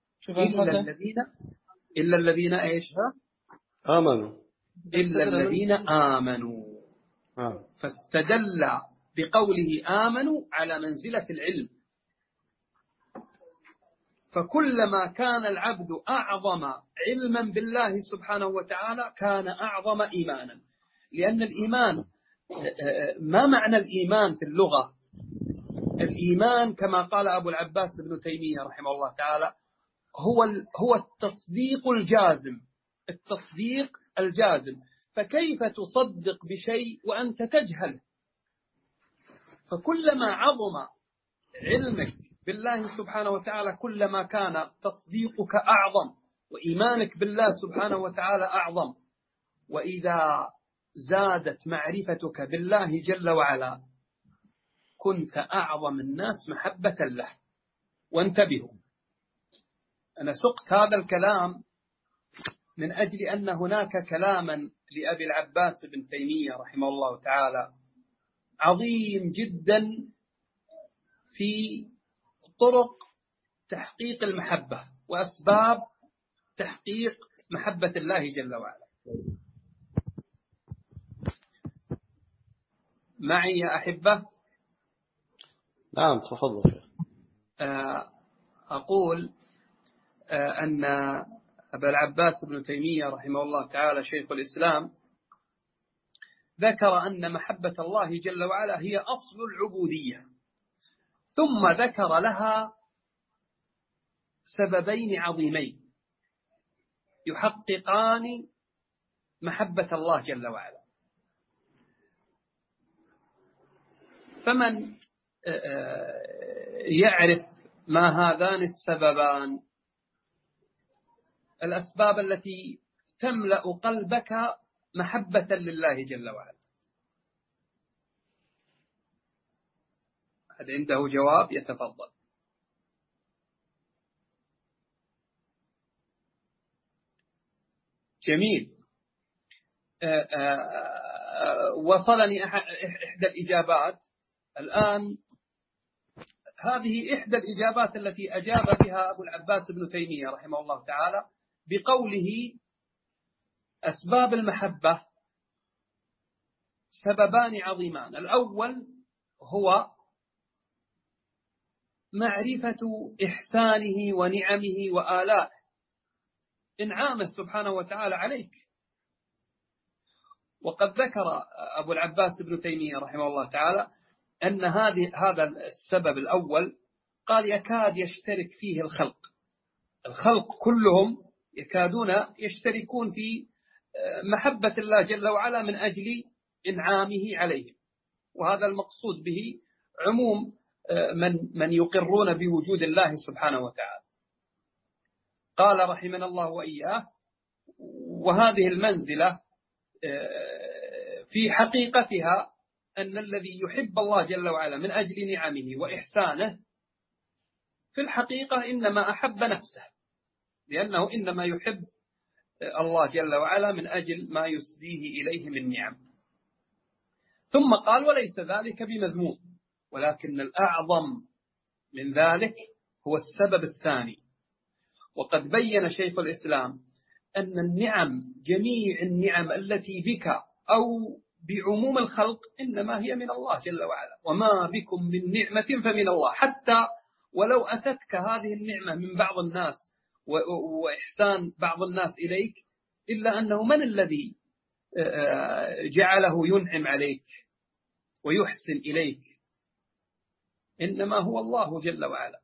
إلا الذين إيش؟ آمنوا. إلا الذين آمنوا. فاستدل بقوله آمنوا على منزلة العلم. فكلما كان العبد أعظم علما بالله سبحانه وتعالى كان أعظم إيمانا. لأن الإيمان، ما معنى الإيمان في اللغة؟ الإيمان كما قال أبو العباس ابن تيمية رحمه الله تعالى هو التصديق الجازم. التصديق الجازم. فكيف تصدق بشيء وأنت تجهل؟ فكلما عظم علمك بالله سبحانه وتعالى كلما كان تصديقك أعظم وإيمانك بالله سبحانه وتعالى أعظم. وإذا زادت معرفتك بالله جل وعلا كنت أعظم الناس محبة له. وانتبهوا، أنا سقت هذا الكلام من أجل أن هناك كلاما لأبي العباس بن تيمية رحمه الله تعالى عظيم جدا في طرق تحقيق المحبة وأسباب تحقيق محبة الله جل وعلا. معي يا أحبة؟ نعم تفضل. أقول أن أبا العباس بن تيمية رحمه الله تعالى شيخ الإسلام ذكر أن محبة الله جل وعلا هي أصل العبودية، ثم ذكر لها سببين عظيمين يحققان محبة الله جل وعلا. فمن يعرف ما هذان السببان، الأسباب التي تملأ قلبك محبة لله جل وعلا. هذا عنده جواب يتفضل. جميل. وصلني إحدى الإجابات الآن. هذه إحدى الإجابات التي أجاب بها أبو العباس ابن تيمية رحمه الله تعالى بقوله: أسباب المحبة سببان عظيمان. الأول هو معرفة إحسانه ونعمه وآلائه، إنعامه سبحانه وتعالى عليك. وقد ذكر أبو العباس ابن تيمية رحمه الله تعالى أن هذا السبب الأول قال يكاد يشترك فيه الخلق كلهم يكادون يشتركون في محبة الله جل وعلا من أجل إنعامه عليهم، وهذا المقصود به عموم من يقرون بوجود الله سبحانه وتعالى. قال رحمنا الله وإياه: وهذه المنزلة في حقيقتها أن الذي يحب الله جل وعلا من أجل نعمه وإحسانه في الحقيقة إنما أحب نفسه، لأنه إنما يحب الله جل وعلا من أجل ما يسديه إليه من نعم. ثم قال: وليس ذلك بمذموم، ولكن الأعظم من ذلك هو السبب الثاني. وقد بين شيخ الإسلام أن النعم، جميع النعم التي بك أو بعموم الخلق، إنما هي من الله جل وعلا، وما بكم من نعمة فمن الله. حتى ولو أتتك هذه النعمة من بعض الناس وإحسان بعض الناس إليك، إلا أنه من الذي جعله ينعم عليك ويحسن إليك؟ إنما هو الله جل وعلا.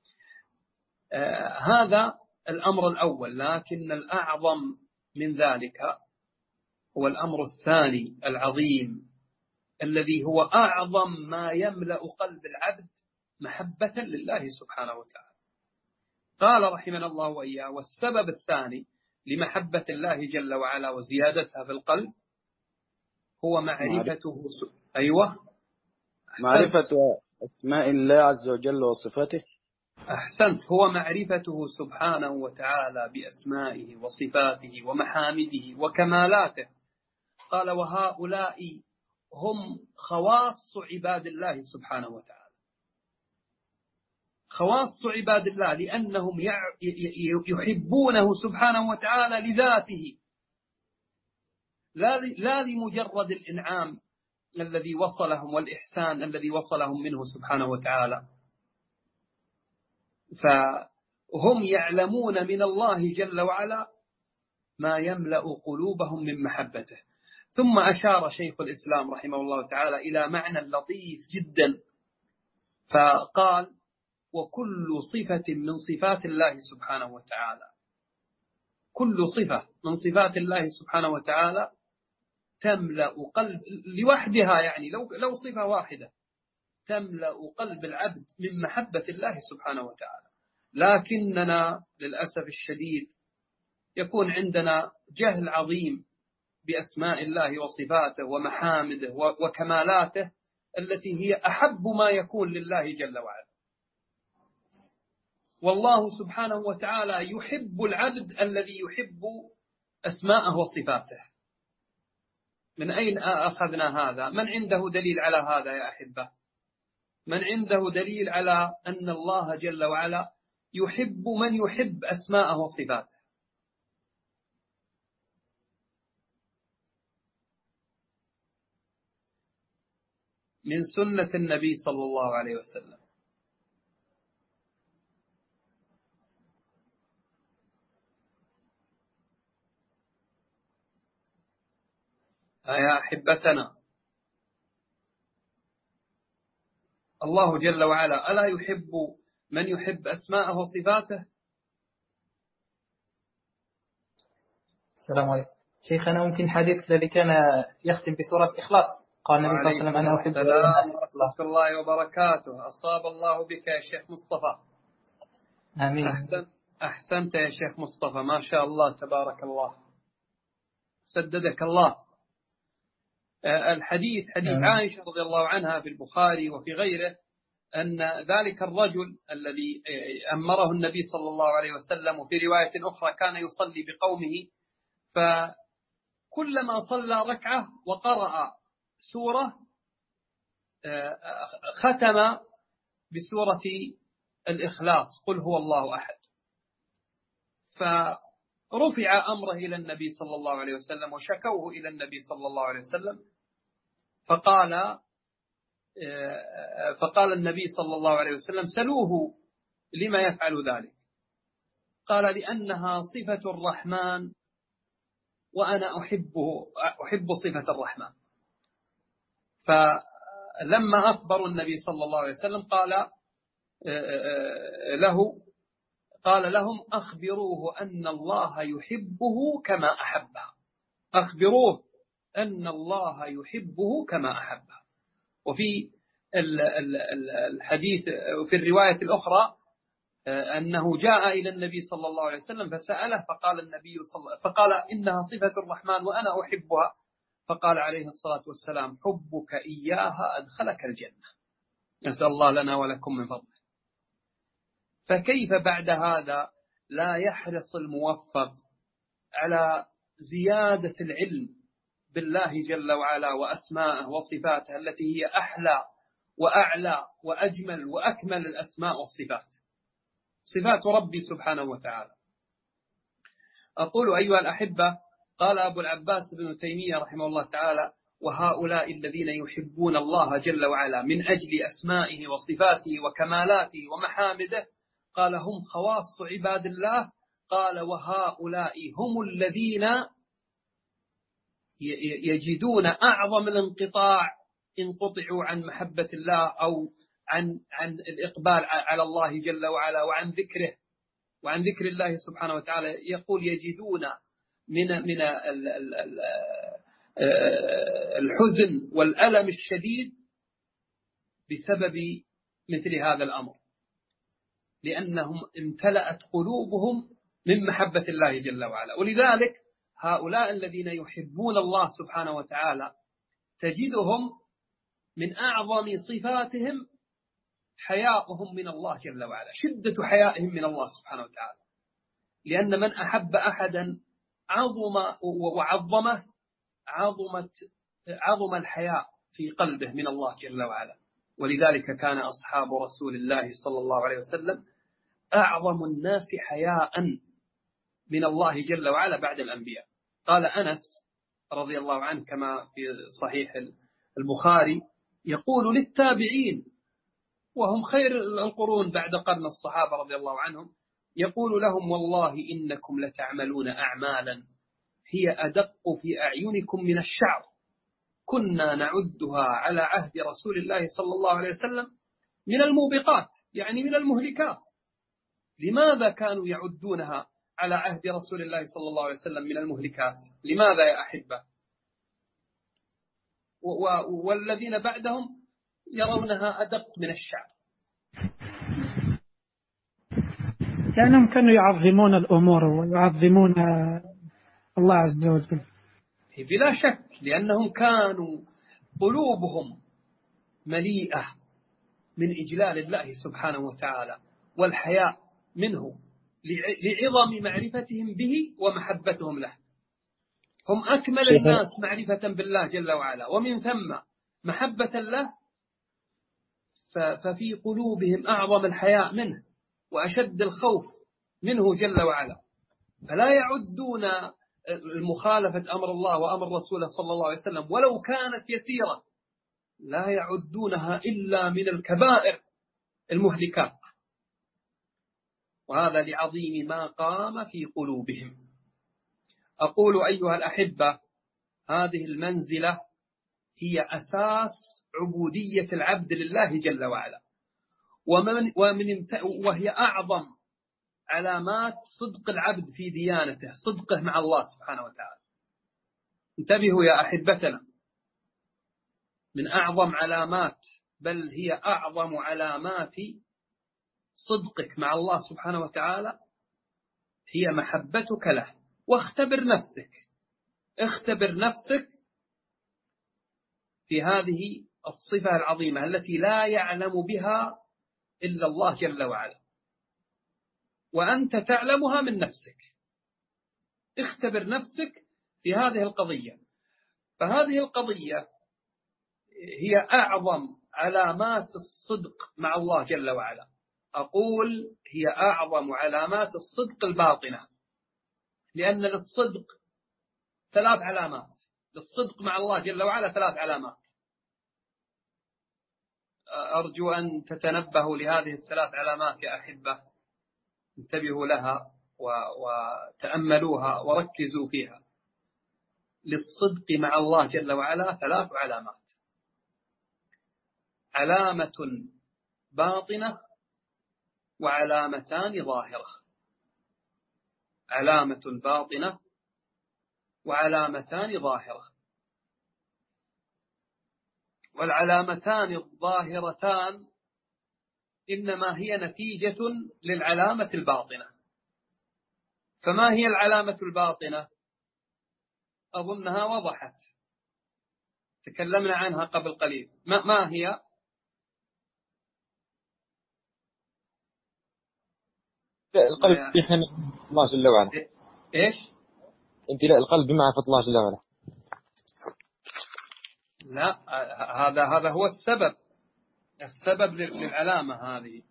هذا الأمر الأول. لكن الأعظم من ذلك هو الأمر الثاني العظيم، الذي هو أعظم ما يملأ قلب العبد محبة لله سبحانه وتعالى. قال رحمنا الله وإياه: والسبب الثاني لمحبة الله جل وعلا وزيادتها في القلب هو معرفته. أيوة، معرفة أسماء الله عز وجل وصفاته. أحسنت. هو معرفته سبحانه وتعالى بأسمائه وصفاته ومحامده وكمالاته. قال: وهؤلاء هم خواص عباد الله سبحانه وتعالى، خواص عباد الله، لأنهم يحبونه سبحانه وتعالى لذاته، لا لمجرد الإنعام الذي وصلهم والإحسان الذي وصلهم منه سبحانه وتعالى. فهم يعلمون من الله جل وعلا ما يملأ قلوبهم من محبته. ثم أشار شيخ الإسلام رحمه الله تعالى إلى معنى لطيف جدا، فقال: وكل صفة من صفات الله سبحانه وتعالى، كل صفة من صفات الله سبحانه وتعالى تملأ قلب لوحدها، يعني لو صفة واحدة تملأ قلب العبد من محبة الله سبحانه وتعالى. لكننا للأسف الشديد يكون عندنا جهل عظيم بأسماء الله وصفاته ومحامده وكمالاته التي هي أحب ما يكون لله جل وعلا. والله سبحانه وتعالى يحب العبد الذي يحب أسماءه وصفاته. من أين أخذنا هذا؟ من عنده دليل على هذا يا أحبة؟ من عنده دليل على أن الله جل وعلا يحب من يحب أسماءه وصفاته؟ من سنة النبي صلى الله عليه وسلم. يا أحبتنا، الله جل وعلا ألا يحب من يحب أسماءه وصفاته؟ السلام عليكم شيخنا. ممكن حديث الذي كان يختم بسورة الإخلاص قال النبي صلى الله عليه وسلم أنا أحب السلام ورحمة الله وبركاته. أصاب الله بك يا شيخ مصطفى. آمين. أحسنت يا شيخ مصطفى، ما شاء الله تبارك الله، سددك الله. الحديث حديث عائشة رضي الله عنها في البخاري وفي غيره، أن ذلك الرجل الذي أمره النبي صلى الله عليه وسلم، وفي رواية أخرى كان يصلي بقومه، فكلما صلى ركعة وقرأ سورة ختم بسورة الإخلاص، قل هو الله أحد. فرفع أمره إلى النبي صلى الله عليه وسلم وشكوه إلى النبي صلى الله عليه وسلم، فقال النبي صلى الله عليه وسلم سلوه لما يفعل ذلك. قال لأنها صفة الرحمن وأنا أحب صفة الرحمن. فلما أخبروا النبي صلى الله عليه وسلم قال لهم أخبروه أن الله يحبه كما أحبه، أخبروه أن الله يحبه كما أحبه. وفي الحديث وفي الرواية الأخرى أنه جاء إلى النبي صلى الله عليه وسلم فسأله، فقال إنها صفة الرحمن وأنا أحبها، فقال عليه الصلاة والسلام حبك إياها أدخلك الجنة. نسأل الله لنا ولكم من فضله. فكيف بعد هذا لا يحرص الموفق على زيادة العلم بالله جل وعلا وأسماءه وصفاته التي هي أحلى وأعلى وأجمل وأكمل الأسماء والصفات، صفات ربي سبحانه وتعالى. أقول أيها الأحبة، قال أبو العباس بن تيمية رحمه الله تعالى: وهؤلاء الذين يحبون الله جل وعلا من أجل أسمائه وصفاته وكمالاته ومحامده، قال هم خواص عباد الله. قال وهؤلاء هم الذين يجدون أعظم الانقطاع إن قطعوا عن محبة الله أو عن الإقبال على الله جل وعلا وعن ذكره وعن ذكر الله سبحانه وتعالى. يقول يجدون من الحزن والألم الشديد بسبب مثل هذا الأمر، لأنهم امتلأت قلوبهم من محبة الله جل وعلا. ولذلك هؤلاء الذين يحبون الله سبحانه وتعالى تجدهم من أعظم صفاتهم حياؤهم من الله جل وعلا، شدة حيائهم من الله سبحانه وتعالى، لأن من أحب أحدا عظم وعظمه عظم الحياء في قلبه من الله جل وعلا. ولذلك كان أصحاب رسول الله صلى الله عليه وسلم أعظم الناس حياء من الله جل وعلا بعد الأنبياء. قال أنس رضي الله عنه كما في صحيح البخاري يقول للتابعين وهم خير القرون بعد قرن الصحابة رضي الله عنهم، يقول لهم والله إنكم لتعملون أعمالا هي أدق في أعينكم من الشعر، كنا نعدها على عهد رسول الله صلى الله عليه وسلم من الموبقات، يعني من المهلكات. لماذا كانوا يعدونها على عهد رسول الله صلى الله عليه وسلم من المهلكات؟ لماذا يا أحبة؟ والذين بعدهم يرونها أدق من الشعر، لأنهم كانوا يعظمون الأمور ويعظمون الله عز وجل بلا شك، لأنهم كانوا قلوبهم مليئة من إجلال الله سبحانه وتعالى والحياء منه لعظم معرفتهم به ومحبتهم له. هم أكمل الناس معرفة بالله جل وعلا، ومن ثم محبة له، ففي قلوبهم أعظم الحياء منه وأشد الخوف منه جل وعلا، فلا يعدون المخالفة أمر الله وأمر رسوله صلى الله عليه وسلم ولو كانت يسيرة، لا يعدونها إلا من الكبائر المهلكات، وهذا لعظيم ما قام في قلوبهم. أقول أيها الأحبة، هذه المنزلة هي أساس عبودية العبد لله جل وعلا، وهي أعظم علامات صدق العبد في ديانته، صدقه مع الله سبحانه وتعالى. انتبهوا يا أحبتنا، من أعظم علامات، بل هي أعظم علامات صدقك مع الله سبحانه وتعالى، هي محبتك له. واختبر نفسك في هذه الصفة العظيمة التي لا يعلم بها إلا الله جل وعلا، وأنت تعلمها من نفسك. اختبر نفسك في هذه القضية. فهذه القضية هي أعظم علامات الصدق مع الله جل وعلا. أقول هي أعظم علامات الصدق الباطنة، لأن للصدق 3 علامات. للصدق مع الله جل وعلا 3 علامات. أرجو أن تتنبهوا لهذه ال3 علامات يا أحبة، انتبهوا لها وتأملوها وركزوا فيها. للصدق مع الله جل وعلا 3 علامات: علامة باطنة، وعلامتان ظاهرة. علامة باطنة وعلامتان ظاهرة. والعلامتان الظاهرتان إنما هي نتيجة للعلامة الباطنة. فما هي العلامة الباطنة؟ أظنها وضحت، تكلمنا عنها قبل قليل. ما هي؟ القلب بحمد الله جل وعلا. إيش؟ امتلاء القلب بمعرفة الله جل وعلا. لا، هذا هو السبب للعلامة هذه،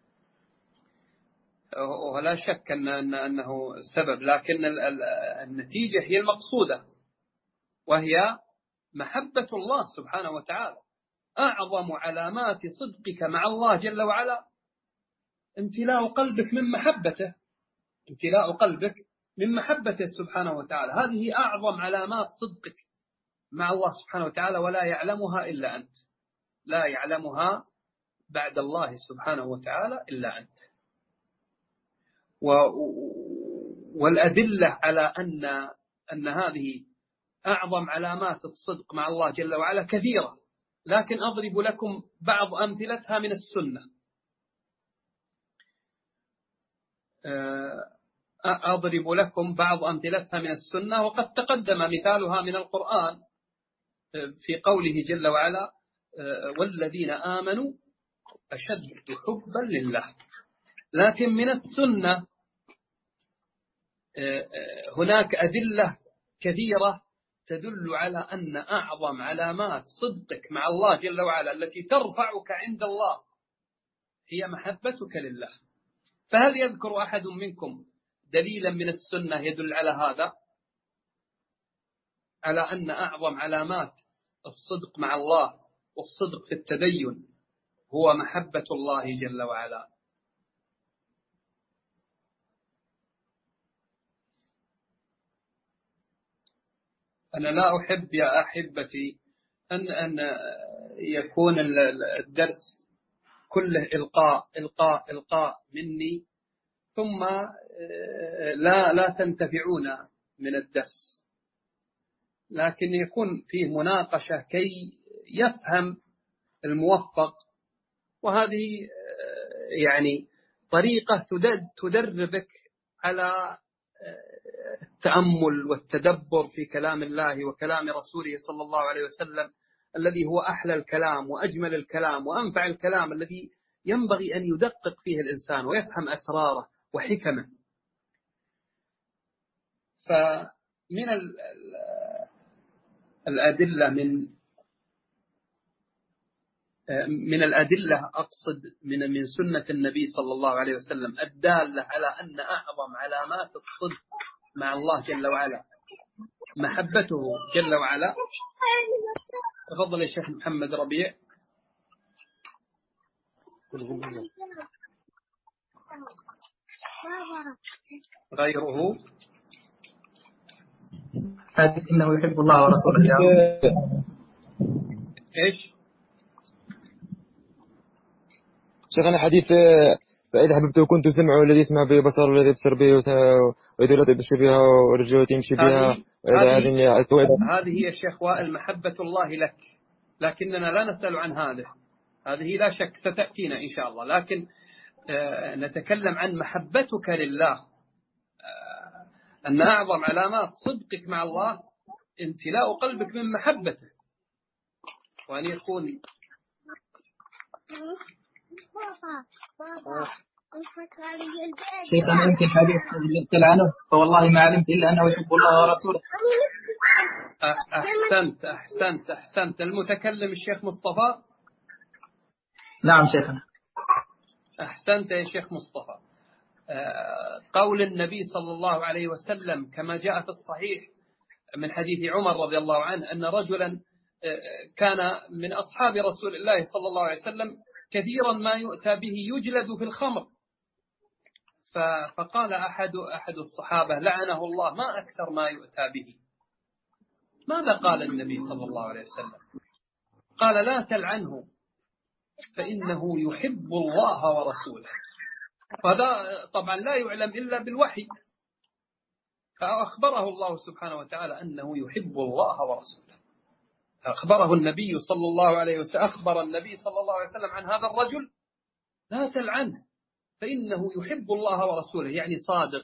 ولا شك أنه سبب، لكن النتيجة هي المقصودة، وهي محبة الله سبحانه وتعالى. أعظم علامات صدقك مع الله جل وعلا امتلاء قلبك من محبته. امتلاء قلبك من محبته سبحانه وتعالى. هذه أعظم علامات صدقك مع الله سبحانه وتعالى، ولا يعلمها إلا أنت. لا يعلمها بعد الله سبحانه وتعالى إلا أنت. والأدلة على أن هذه أعظم علامات الصدق مع الله جل وعلا كثيرة، لكن أضرب لكم بعض أمثلتها من السنة. أضرب لكم بعض أمثلتها من السنة، وقد تقدم مثالها من القرآن في قوله جل وعلا: والذين آمنوا أشد حبا لله. لكن من السنة هناك أدلة كثيرة تدل على أن أعظم علامات صدقك مع الله جل وعلا التي ترفعك عند الله هي محبتك لله. فهل يذكر أحد منكم دليلا من السنة يدل على هذا، على أن أعظم علامات الصدق مع الله والصدق في التدين هو محبة الله جل وعلا؟ أنا لا أحب يا أحبتي أن يكون الدرس كله إلقاء مني، ثم لا تنتفعون من الدرس، لكن يكون فيه مناقشة كي يفهم الموفق. وهذه يعني طريقة تدربك على التأمل والتدبر في كلام الله وكلام رسوله صلى الله عليه وسلم، الذي هو أحلى الكلام وأجمل الكلام وأنفع الكلام، الذي ينبغي أن يدقق فيه الإنسان ويفهم أسراره وحكمه. فمن الأدلة من الأدلة أقصد من سنة النبي صلى الله عليه وسلم الدالة على أن أعظم علامات الصدق مع الله جل وعلا محبته جل وعلا. تفضل يا شيخ محمد ربيع. غيره حديث إنه يحب الله ورسوله. إيش شيخنا حديث فإذا حببته كنت سمعه الذي يسمع به، بصره الذي يبصر به، وإذا لا تمشي بها، ورجله تمشي بها. هذه يا شيخ وائل محبة الله لك، لكننا لا نسأل عن هذه لا شك ستأتينا إن شاء الله، لكن نتكلم عن محبتك لله، أن أعظم علامات صدقك مع الله امتلاء قلبك من محبته، وأن يكون شيخنا يمكن حديث تلعنه، فوالله ما علمت إلا أنه يحب الله ورسوله. أحسنت. المتكلم الشيخ مصطفى. نعم شيخنا. أحسنت يا شيخ مصطفى. قول النبي صلى الله عليه وسلم كما جاء في الصحيح من حديث عمر رضي الله عنه أن رجلا كان من أصحاب رسول الله صلى الله عليه وسلم كثيرا ما يؤتى به يجلد في الخمر، فقال أحد الصحابة لعنه الله ما أكثر ما يؤتى به. ماذا قال النبي صلى الله عليه وسلم؟ قال لا تلعنه فإنه يحب الله ورسوله. هذا طبعا لا يعلم إلا بالوحي، فأخبره الله سبحانه وتعالى أنه يحب الله ورسوله. أخبر النبي صلى الله عليه وسلم عن هذا الرجل لا تلعنه فإنه يحب الله ورسوله، يعني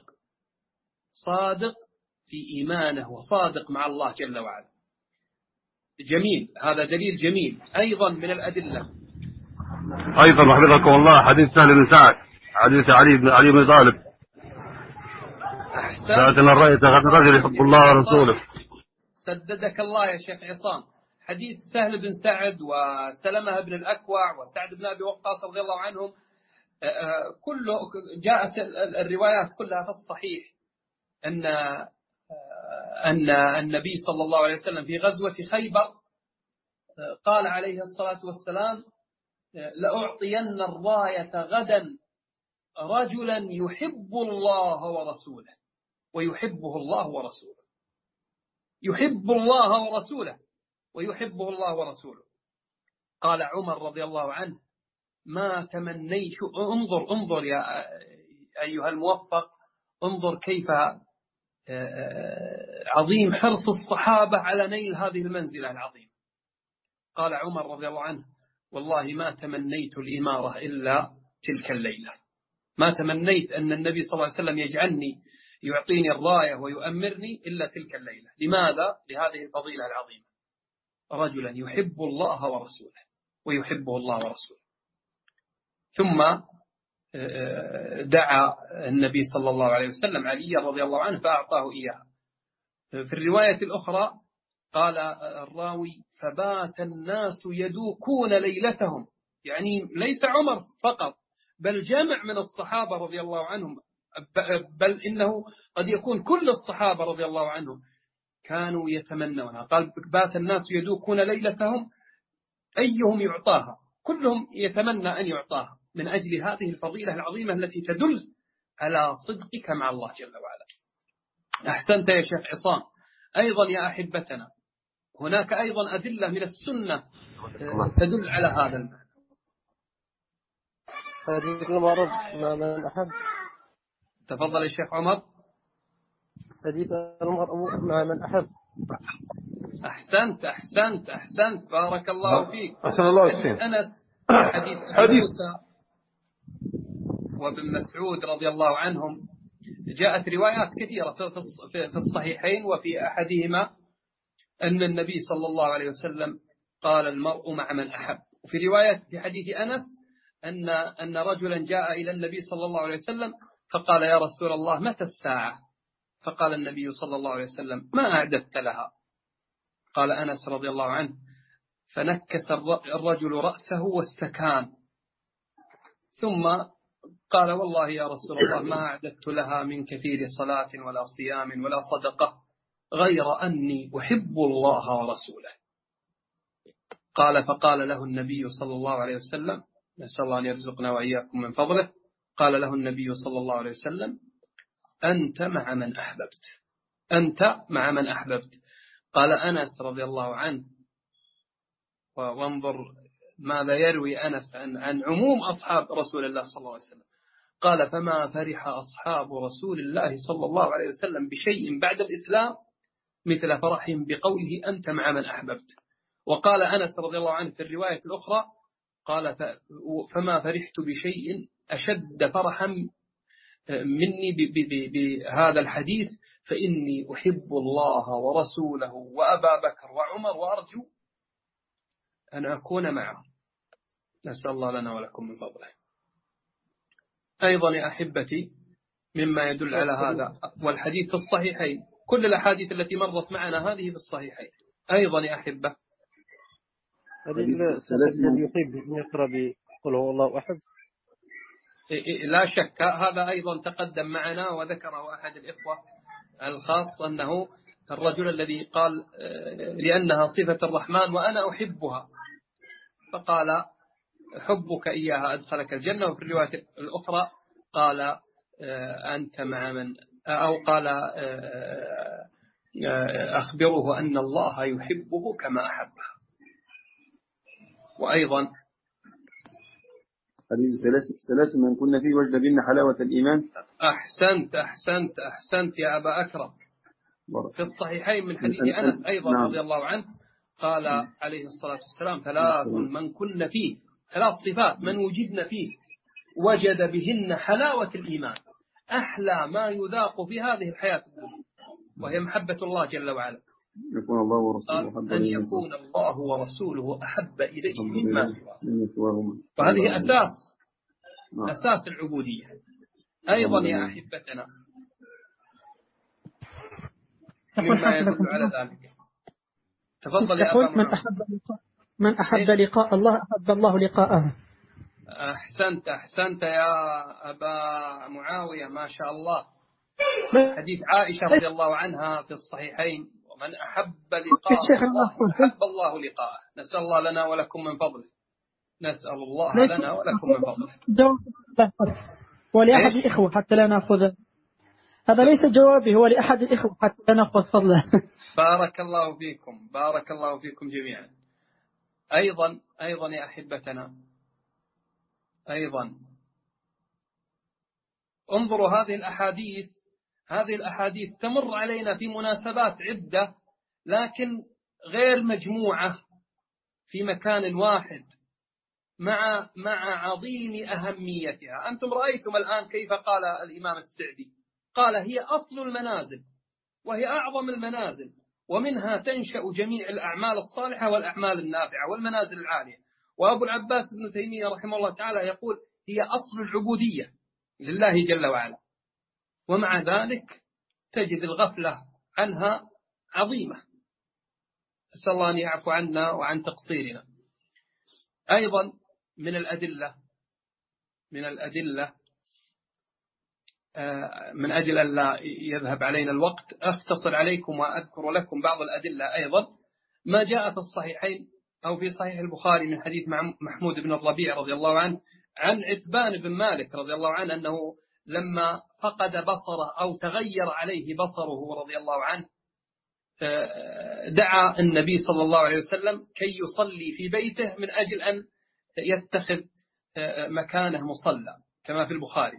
صادق في إيمانه وصادق مع الله جل وعلا. جميل، هذا دليل جميل. أيضا من الأدلة أيضا حفظكم الله حديث سهل بن سعد، حديث علي بن طالب. أحسنت. رأيت رجل يحب الله ورسوله. سددك الله يا شيخ عصام. حديث سهل بن سعد وسلمة بن الأكوع وسعد بن أبي وقاص رضي الله عنهم، كله جاءت الروايات كلها في الصحيح أن النبي صلى الله عليه وسلم في غزوة خيبر قال عليه الصلاة والسلام لأعطين الراية غدا رجلا يحب الله ورسوله ويحبه الله ورسوله. يحب الله ورسوله ويحبه الله ورسوله. قال عمر رضي الله عنه ما تمنيت. انظر يا أيها الموفق، انظر كيف عظيم حرص الصحابة على نيل هذه المنزلة العظيمة. قال عمر رضي الله عنه والله ما تمنيت الإمارة إلا تلك الليلة، ما تمنيت أن النبي صلى الله عليه وسلم يجعلني يعطيني الراية ويؤمرني إلا تلك الليلة. لماذا؟ لهذه الفضيلة العظيمة، رجلا يحب الله ورسوله ويحبه الله ورسوله. ثم دعا النبي صلى الله عليه وسلم علي رضي الله عنه فأعطاه إياها. في الرواية الأخرى قال الراوي فبات الناس يدوكون ليلتهم، يعني ليس عمر فقط بل جمع من الصحابة رضي الله عنهم، بل إنه قد يكون كل الصحابة رضي الله عنهم كانوا يتمنونها. قال بات الناس يدوكون ليلتهم أيهم يعطاها، كلهم يتمنى أن يعطاها من أجل هذه الفضيلة العظيمة التي تدل على صدقك مع الله جل وعلا. أحسنت يا شيخ عصام. أيضا يا أحبتنا هناك أيضا أدلة من السنة تدل على هذا المعنى. حديث المرض مع من أحب. تفضل يا شيخ عمر. حديث المرء مع من أحب. أحسنت بارك الله فيك. أحسن الله حديث أنس، حديث موسى وابن مسعود رضي الله عنهم، جاءت روايات كثيرة في الصحيحين، وفي أحدهما أن النبي صلى الله عليه وسلم قال المرء مع من أحب. وفي رواية في حديث أنس أن رجلا جاء إلى النبي صلى الله عليه وسلم فقال يا رسول الله متى الساعة؟ فقال النبي صلى الله عليه وسلم ما أعددت لها؟ قال أنس رضي الله عنه فنكس الرجل رأسه واستكان، ثم قال والله يا رسول الله ما أعددت لها من كثير صلاة ولا صيام ولا صدقة غير أني أحب الله ورسوله. فقال له النبي صلى الله عليه وسلم نسأل الله أن يرزقنا وإياكم من فضله، قال له النبي صلى الله عليه وسلم أنت مع من أحببت، أنت مع من أحببت. قال أنس رضي الله عنه، وانظر ماذا يروي أنس عن عموم أصحاب رسول الله صلى الله عليه وسلم، قال فما فرح أصحاب رسول الله صلى الله عليه وسلم بشيء بعد الإسلام مثل فرحهم بقوله أنت مع من أحببت. وقال أنس رضي الله عنه في الرواية الأخرى قال فما فرحت بشيء أشد فرحا مني بهذا الحديث فإني أحب الله ورسوله وأبا بكر وعمر وأرجو أن أكون معه. نسأل الله لنا ولكم من فضله. أيضا يا أحبتي مما يدل على هذا والحديث في الصحيحين، كل الأحاديث التي مرت معنا هذه في الصحيحين. أيضا يا أحبة الذي يطيب أن يقرأ بقل هو الله أحد، لا شك هذا أيضا تقدم معنا وذكره أحد الإخوة الخاص أنه الرجل الذي قال لأنها صفة الرحمن وأنا أحبها، فقال حبك إياها أدخلك الجنة. وفي الرواية الأخرى قال أنت مع من، أو قال أخبره أن الله يحبه كما أحبه. وأيضا حديث ثلاث من كنا فيه وجد بنا حلاوة الإيمان. أحسنت يا أبا أكرم. في الصحيحين من حديث أنس أيضا رضي الله عنه قال عليه الصلاة والسلام ثلاث من كنا فيه، ثلاث صفات من وجدنا فيه وجد بهن حلاوة الإيمان، أحلى ما يذاق في هذه الحياة الدنيا، وهي محبة الله جل وعلا. أن يكون الله ورسوله أحب إليه مما سواه، وهذه أساس العبودية. أيضا يا أحبتنا مما يدل على ذلك، تفضل يا أبا من أحب لقاء الله أحب الله لقاءه. أحسنت يا أبا معاوية، ما شاء الله. حديث عائشة رضي الله عنها في الصحيحين ومن أحب لقاء الله أحب الله لقاءه. نسأل الله لنا ولكم من فضله، نسأل الله لنا ولكم من فضله. ولأحد الإخوة حتى لا نأخذ، هذا ليس جوابي، هو لأحد الإخوة حتى لا نأخذ فضله. بارك الله فيكم جميعا. أيضا يا أحبتنا، أيضا انظروا هذه الأحاديث تمر علينا في مناسبات عدة، لكن غير مجموعة في مكان واحد مع عظيم أهميتها. أنتم رأيتم الآن كيف قال الإمام السعدي، قال هي أصل المنازل وهي أعظم المنازل، ومنها تنشأ جميع الأعمال الصالحة والأعمال النافعة والمنازل العالية. وأبو العباس ابن تيمية رحمه الله تعالى يقول هي أصل العبودية لله جل وعلا، ومع ذلك تجد الغفلة عنها عظيمة. أسأل الله أن يعفو عنا وعن تقصيرنا. أيضا من الأدلة من أجل أن لا يذهب علينا الوقت أختصر عليكم وأذكر لكم بعض الأدلة. أيضا ما جاء في الصحيحين أو في صحيح البخاري من حديث محمود بن الربيع رضي الله عنه عن عتبان بن مالك رضي الله عنه أنه لما فقد بصره أو تغير عليه بصره رضي الله عنه دعا النبي صلى الله عليه وسلم كي يصلي في بيته من أجل أن يتخذ مكانه مصلى كما في البخاري.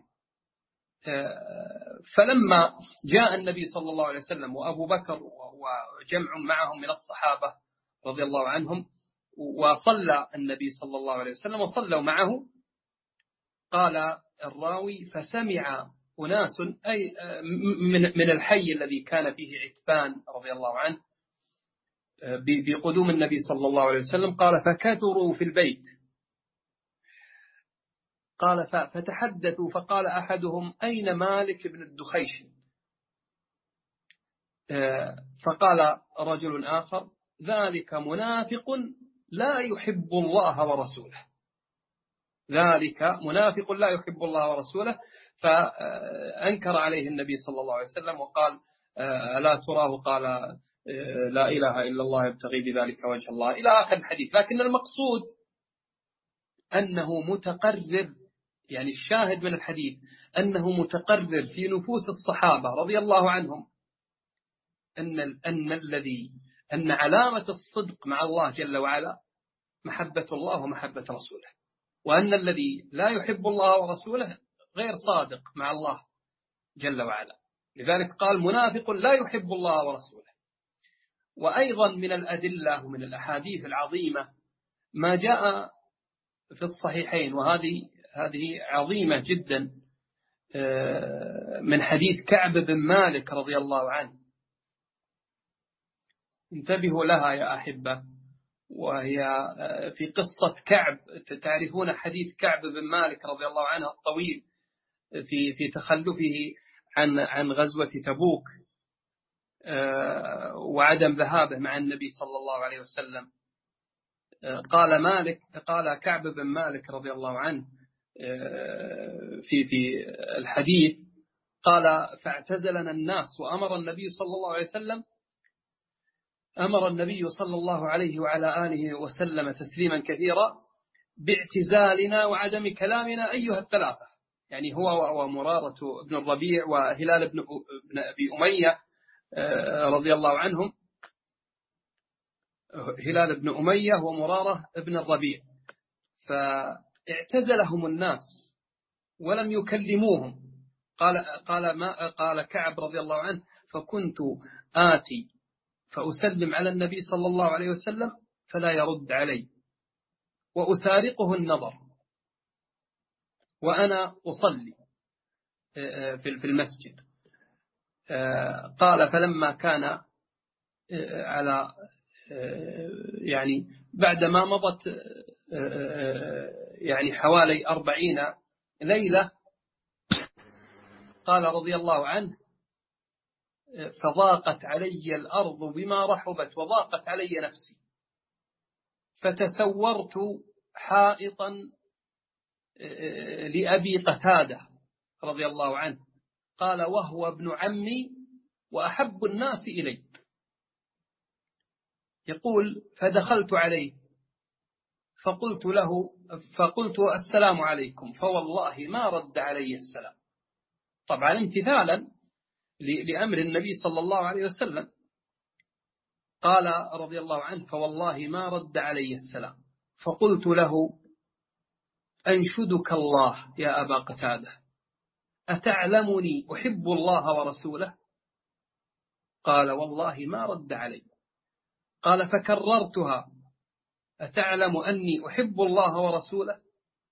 فلما جاء النبي صلى الله عليه وسلم وأبو بكر وجمع معهم من الصحابة رضي الله عنهم وصلى النبي صلى الله عليه وسلم وصلوا معه، قال الراوي فسمع أناس أي من الحي الذي كان فيه عتبان رضي الله عنه بقدوم النبي صلى الله عليه وسلم، قال فكثروا في البيت، قال فتحدثوا فقال أحدهم أين مالك بن الدخيش؟ فقال رجل آخر ذلك منافق لا يحب الله ورسوله، ذلك منافق لا يحب الله ورسوله. فأنكر عليه النبي صلى الله عليه وسلم وقال ألا تراه قال لا إله إلا الله يبتغي بذلك وجه الله إلى آخر الحديث. لكن المقصود أنه متقرر، يعني الشاهد من الحديث أنه متقرر في نفوس الصحابة رضي الله عنهم أن علامة الصدق مع الله جل وعلا محبة الله ومحبة رسوله، وأن الذي لا يحب الله ورسوله غير صادق مع الله جل وعلا. لذلك قال منافق لا يحب الله ورسوله. وأيضا من الأدلة ومن الأحاديث العظيمة ما جاء في الصحيحين، وهذه عظيمة جدا، من حديث كعب بن مالك رضي الله عنه. انتبهوا لها يا أحبة، وهي في قصة كعب. تعرفون حديث كعب بن مالك رضي الله عنه الطويل في تخلفه عن غزوة تبوك وعدم ذهابه مع النبي صلى الله عليه وسلم. قال كعب بن مالك رضي الله عنه في الحديث، قال: فاعتزلنا الناس وأمر النبي صلى الله عليه وعلى آله وسلم تسليما كثيرا باعتزالنا وعدم كلامنا أيها الثلاثة، يعني هو ومرارة بن الربيع وهلال بن أبي أمية رضي الله عنهم، هلال بن أمية ومرارة بن الربيع. فاعتزلهم الناس ولم يكلموهم. قال كعب رضي الله عنه: فكنت آتي فأسلم على النبي صلى الله عليه وسلم فلا يرد علي، وأسارقه النظر وأنا أصلي في المسجد. قال: فلما كان على يعني بعدما مضت يعني حوالي 40 ليلة، قال رضي الله عنه: فضاقت علي الأرض بما رحبت وضاقت علي نفسي، فتسورت حائطا لأبي قتادة رضي الله عنه، قال: وهو ابن عمي وأحب الناس إلي. يقول: فدخلت عليه فقلت: السلام عليكم، فوالله ما رد علي السلام، طبعا امتثالا لأمر النبي صلى الله عليه وسلم. قال رضي الله عنه: فوالله ما رد علي السلام، فقلت له: أنشدك الله يا أبا قتادة، أتعلمني أحب الله ورسوله؟ قال: والله ما رد علي. قال: فكررتها: أتعلم أني أحب الله ورسوله؟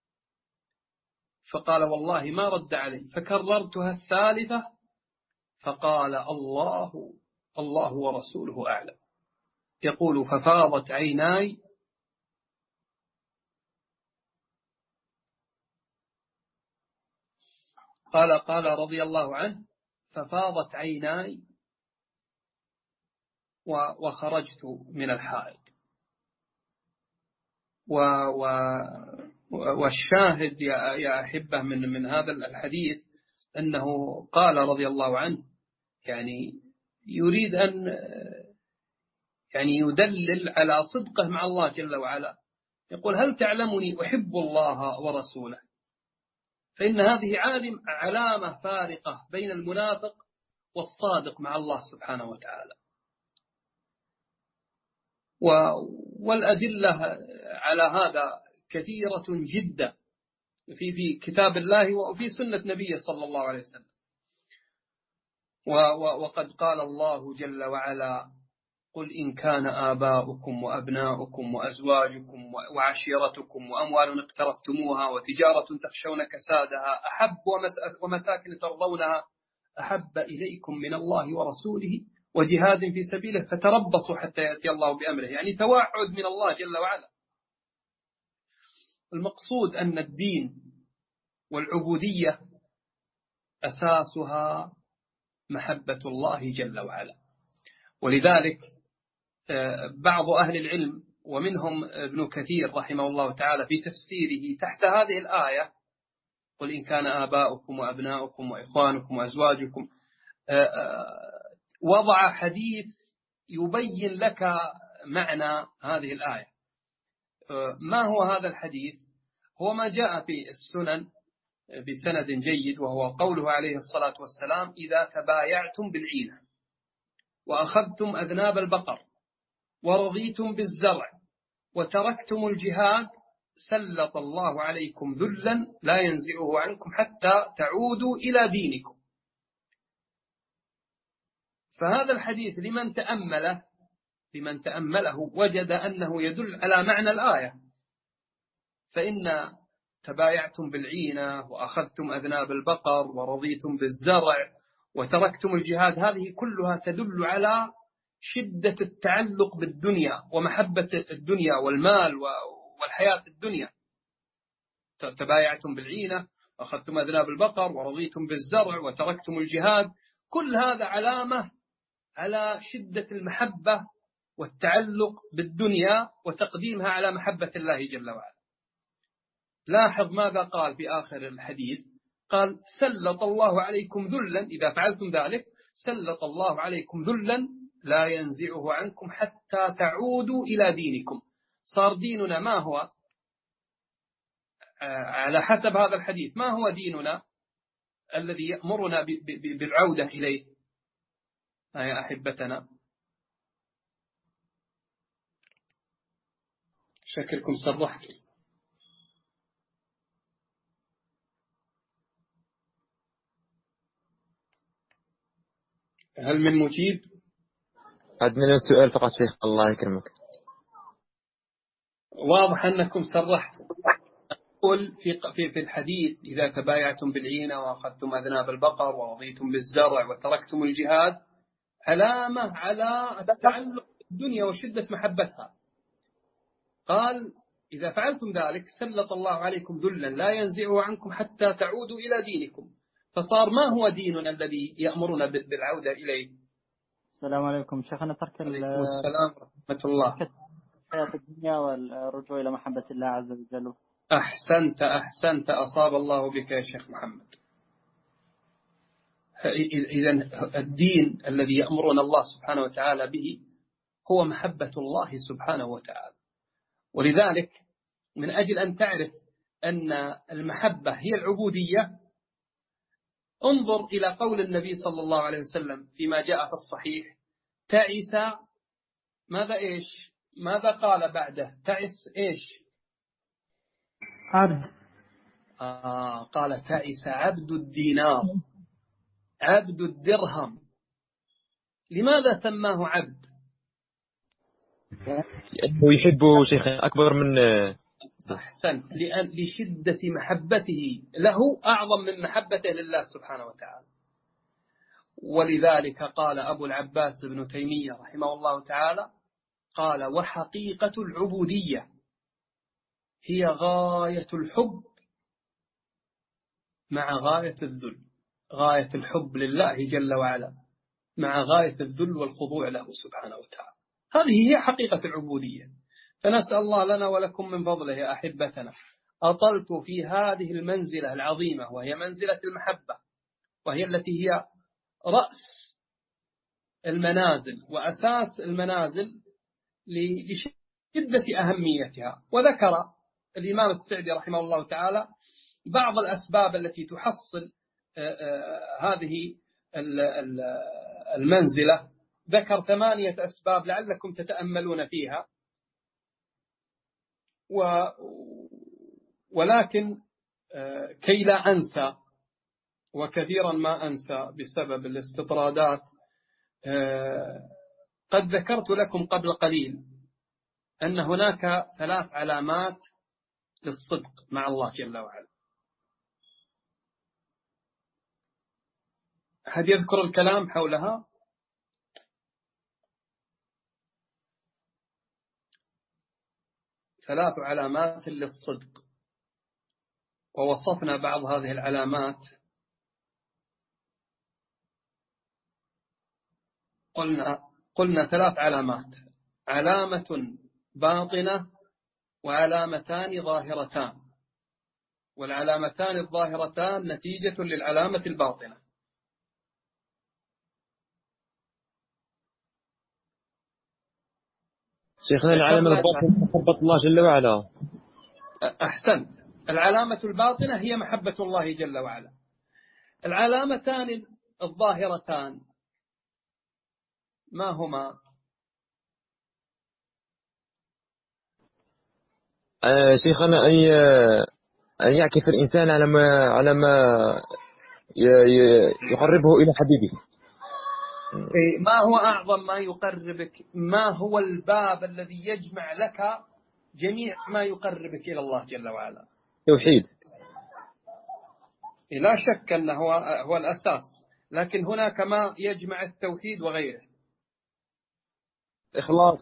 فقال: والله ما رد علي. فكررتها الثالثة، فقال: الله ورسوله أعلم. يقول: ففاضت عيناي قال رضي الله عنه: ففاضت عيناي وخرجت من الحائط. والشاهد يا أحبة من هذا الحديث أنه قال رضي الله عنه، يعني يريد أن يعني يدلل على صدقه مع الله جل وعلا. يقول: هل تعلمني أحب الله ورسوله؟ فإن هذه علامة فارقة بين المنافق والصادق مع الله سبحانه وتعالى. والأدلة على هذا كثيرة جدا في كتاب الله وفي سنة نبيه صلى الله عليه وسلم. وقد قال الله جل وعلا: قل إن كان آباؤكم وأبناؤكم وأزواجكم وعشيرتكم وأموال اقترفتموها وتجارة تخشون كسادها ومساكن ترضونها أحب إليكم من الله ورسوله وجهاد في سبيله فتربصوا حتى يأتي الله بأمره، يعني توعد من الله جل وعلا. المقصود أن الدين والعبودية أساسها محبة الله جل وعلا. ولذلك بعض أهل العلم ومنهم ابن كثير رحمه الله تعالى في تفسيره تحت هذه الآية: قل إن كان آباؤكم وأبناؤكم وإخوانكم وأزواجكم، وضع حديث يبين لك معنى هذه الآية. ما هو هذا الحديث؟ هو ما جاء في السنن بسند جيد، وهو قوله عليه الصلاة والسلام: إذا تبايعتم بالعينة وأخذتم أذناب البقر ورضيتم بالزرع وتركتم الجهاد سلط الله عليكم ذلا لا ينزعه عنكم حتى تعودوا إلى دينكم. فهذا الحديث لمن تأمله لمن تأمله وجد أنه يدل على معنى الآية. فإن تبايعتم بالعينة وأخذتم أذناب البقر ورضيتم بالزرع وتركتم الجهاد، هذه كلها تدل على شدة التعلق بالدنيا ومحبة الدنيا والمال والحياة الدنيا. تبايعتم بالعينة وأخذتم أذناب البقر ورضيتم بالزرع وتركتم الجهاد، كل هذا علامة على شدة المحبة والتعلق بالدنيا وتقديمها على محبة الله جل وعلا. لاحظ ماذا قال في آخر الحديث، قال سلط الله عليكم ذلا إذا فعلتم ذلك، سلط الله عليكم ذلا لا ينزعه عنكم حتى تعودوا إلى دينكم. صار ديننا ما هو؟ على حسب هذا الحديث ما هو ديننا الذي يأمرنا بالعودة إليه يا أحبتنا؟ شكلكم صرحتم. هل من مجيب؟ عندنا السؤال فقط شيخ الله يكرمك. واضح أنكم صرحتم. قل في الحديث إذا تبايعتم بالعينة وأخذتم أذناب البقر ورضيتم بالزرع وتركتم الجهاد، علامة على التعلق بالدنيا وشدة محبتها. قال إذا فعلتم ذلك سلط الله عليكم ذلا لا ينزعه عنكم حتى تعودوا إلى دينكم. فصار ما هو ديننا الذي يأمرنا بالعودة إليه؟ السلام عليكم شيخنا. ترك السلام ورحمة الله. حياة الدنيا والرجوع إلى محبة الله عز وجل. أحسنت أصاب الله بك يا شيخ محمد. إذا الدين الذي يأمرنا الله سبحانه وتعالى به هو محبة الله سبحانه وتعالى. ولذلك من أجل أن تعرف أن المحبة هي العبودية، انظر إلى قول النبي صلى الله عليه وسلم فيما جاء في الصحيح: تعس ماذا قال بعده؟ تعس إيش؟ عبد. قال تعس عبد الدينار، عبد الدرهم. لماذا سماه عبد؟ لأنه يحبه شيخ أكبر من أحسن، لشدة محبته له أعظم من محبته لله سبحانه وتعالى. ولذلك قال أبو العباس ابن تيمية رحمه الله تعالى، قال وحقيقة العبودية هي غاية الحب مع غاية الذل، غاية الحب لله جل وعلا مع غاية الذل والخضوع له سبحانه وتعالى. هذه هي حقيقة العبودية. فنسأل الله لنا ولكم من فضله يا أحبتنا. أطلت في هذه المنزلة العظيمة وهي منزلة المحبة، وهي التي هي رأس المنازل وأساس المنازل لشدة أهميتها. وذكر الإمام السعدي رحمه الله تعالى بعض الأسباب التي تحصل هذه المنزلة. ذكر 8 أسباب لعلكم تتأملون فيها، ولكن كي لا أنسى، وكثيرا ما أنسى بسبب الاستطرادات، قد ذكرت لكم قبل قليل أن هناك 3 علامات للصدق مع الله جل وعلا. هل يذكر الكلام حولها؟ ثلاث علامات للصدق، ووصفنا بعض هذه العلامات. قلنا 3 علامات: علامة باطنة وعلامتان ظاهرتان، والعلامتان الظاهرتان نتيجة للعلامة الباطنة. شيخنا العلامة الباطنة محبة الله جل وعلا. أحسنت، العلامة الباطنة هي محبة الله جل وعلا. العلامتان الظاهرتان ما هما؟ شيخنا أن يعكف الإنسان على ما يقربه إلى حبيبه. ما هو أعظم ما يقربك؟ ما هو الباب الذي يجمع لك جميع ما يقربك إلى الله جل وعلا؟ توحيد. لا شك أنه هو الأساس، لكن هناك ما يجمع التوحيد وغيره. إخلاص.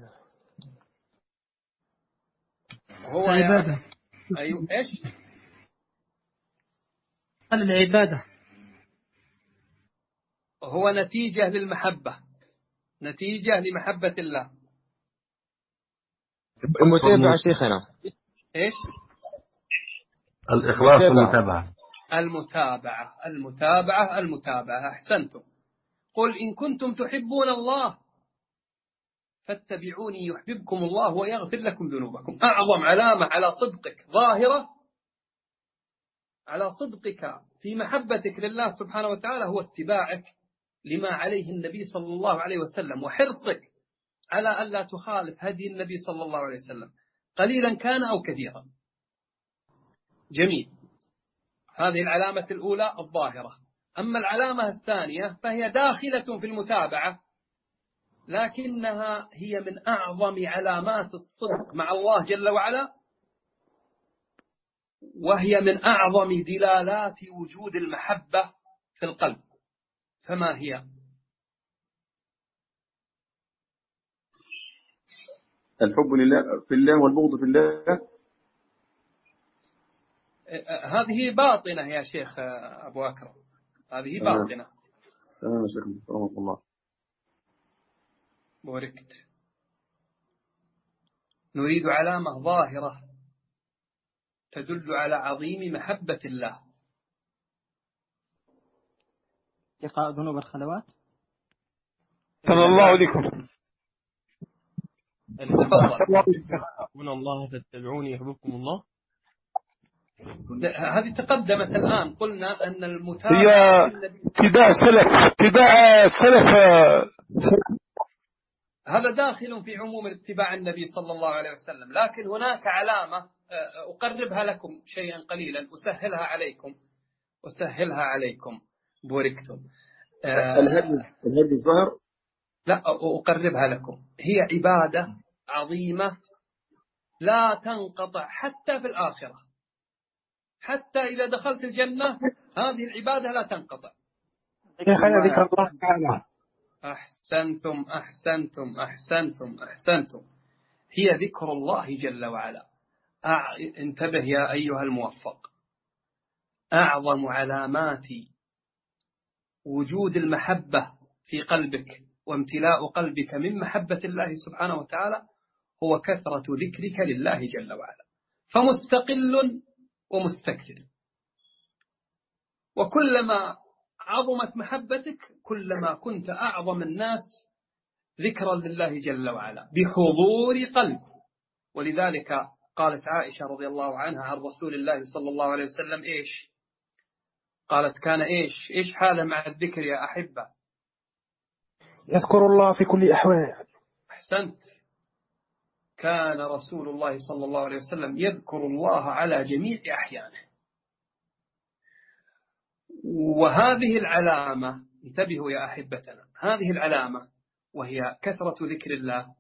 هو العبادة. أيوة إيش؟ العبادة هو نتيجة للمحبة، نتيجة لمحبة الله. المتابعة شيخنا. إيش؟ الإخلاص والمتابعة. المتابعة. أحسنتم. قل إن كنتم تحبون الله فاتبعوني يحببكم الله ويغفر لكم ذنوبكم. أعظم علامة على صدقك ظاهرة، على صدقك في محبتك لله سبحانه وتعالى، هو اتباعك لما عليه النبي صلى الله عليه وسلم، وحرصك على أن لا تخالف هدي النبي صلى الله عليه وسلم قليلا كان أو كثيرا. جميل. هذه العلامة الأولى الظاهرة. أما العلامة الثانية فهي داخلة في المتابعة، لكنها هي من أعظم علامات الصدق مع الله جل وعلا، وهي من أعظم دلالات وجود المحبة في القلب. فما هي؟ الحب لله في الله والبغض في الله. هذه باطنة يا شيخ أبو أكرم، هذه باطنة. تمام يا شيخ رحمه الله. بوركت. نريد علامة ظاهرة تدل على عظيم محبة الله. اتقاء ذنوب الخلوات. صلى الله عليكم. تفضل. الله فاتبعوني يحببكم الله. هذه تقدمت الآن، قلنا أن المتابعة هي اتباع سلف. هذا داخل في عموم اتباع النبي صلى الله عليه وسلم، لكن هناك علامة أقربها لكم شيئا قليلا، أسهلها عليكم بوركتم. الهدي الظهر. لا، أقربها لكم. هي عبادة عظيمة لا تنقطع حتى في الآخرة، حتى إذا دخلت الجنة هذه العبادة لا تنقطع. ذكر الله تعالى. أحسنتم. هي ذكر الله جل وعلا. انتبه يا أيها الموفق. أعظم علامات وجود المحبة في قلبك وامتلاء قلبك من محبة الله سبحانه وتعالى هو كثرة ذكرك لله جل وعلا، فمستقل ومستكثر. وكلما عظمت محبتك كلما كنت أعظم الناس ذكرا لله جل وعلا بحضور قلب. ولذلك قالت عائشة رضي الله عنها عن رسول الله صلى الله عليه وسلم إيش؟ قالت كان إيش حاله مع الذكر يا أحبة؟ يذكر الله في كل أحوال. أحسنت. كان رسول الله صلى الله عليه وسلم يذكر الله على جميع أحيانه. وهذه العلامة، انتبهوا يا أحبتنا، هذه العلامة وهي كثرة ذكر الله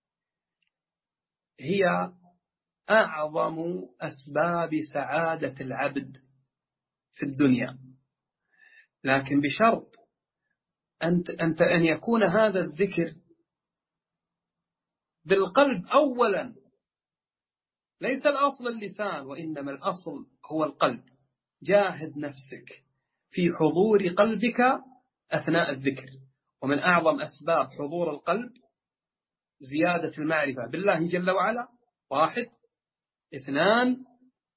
هي أعظم أسباب سعادة العبد في الدنيا، لكن بشرط أن يكون هذا الذكر بالقلب أولا. ليس الأصل اللسان، وإنما الأصل هو القلب. جاهد نفسك في حضور قلبك أثناء الذكر. ومن أعظم أسباب حضور القلب زيادة المعرفة بالله جل وعلا، 1. 2.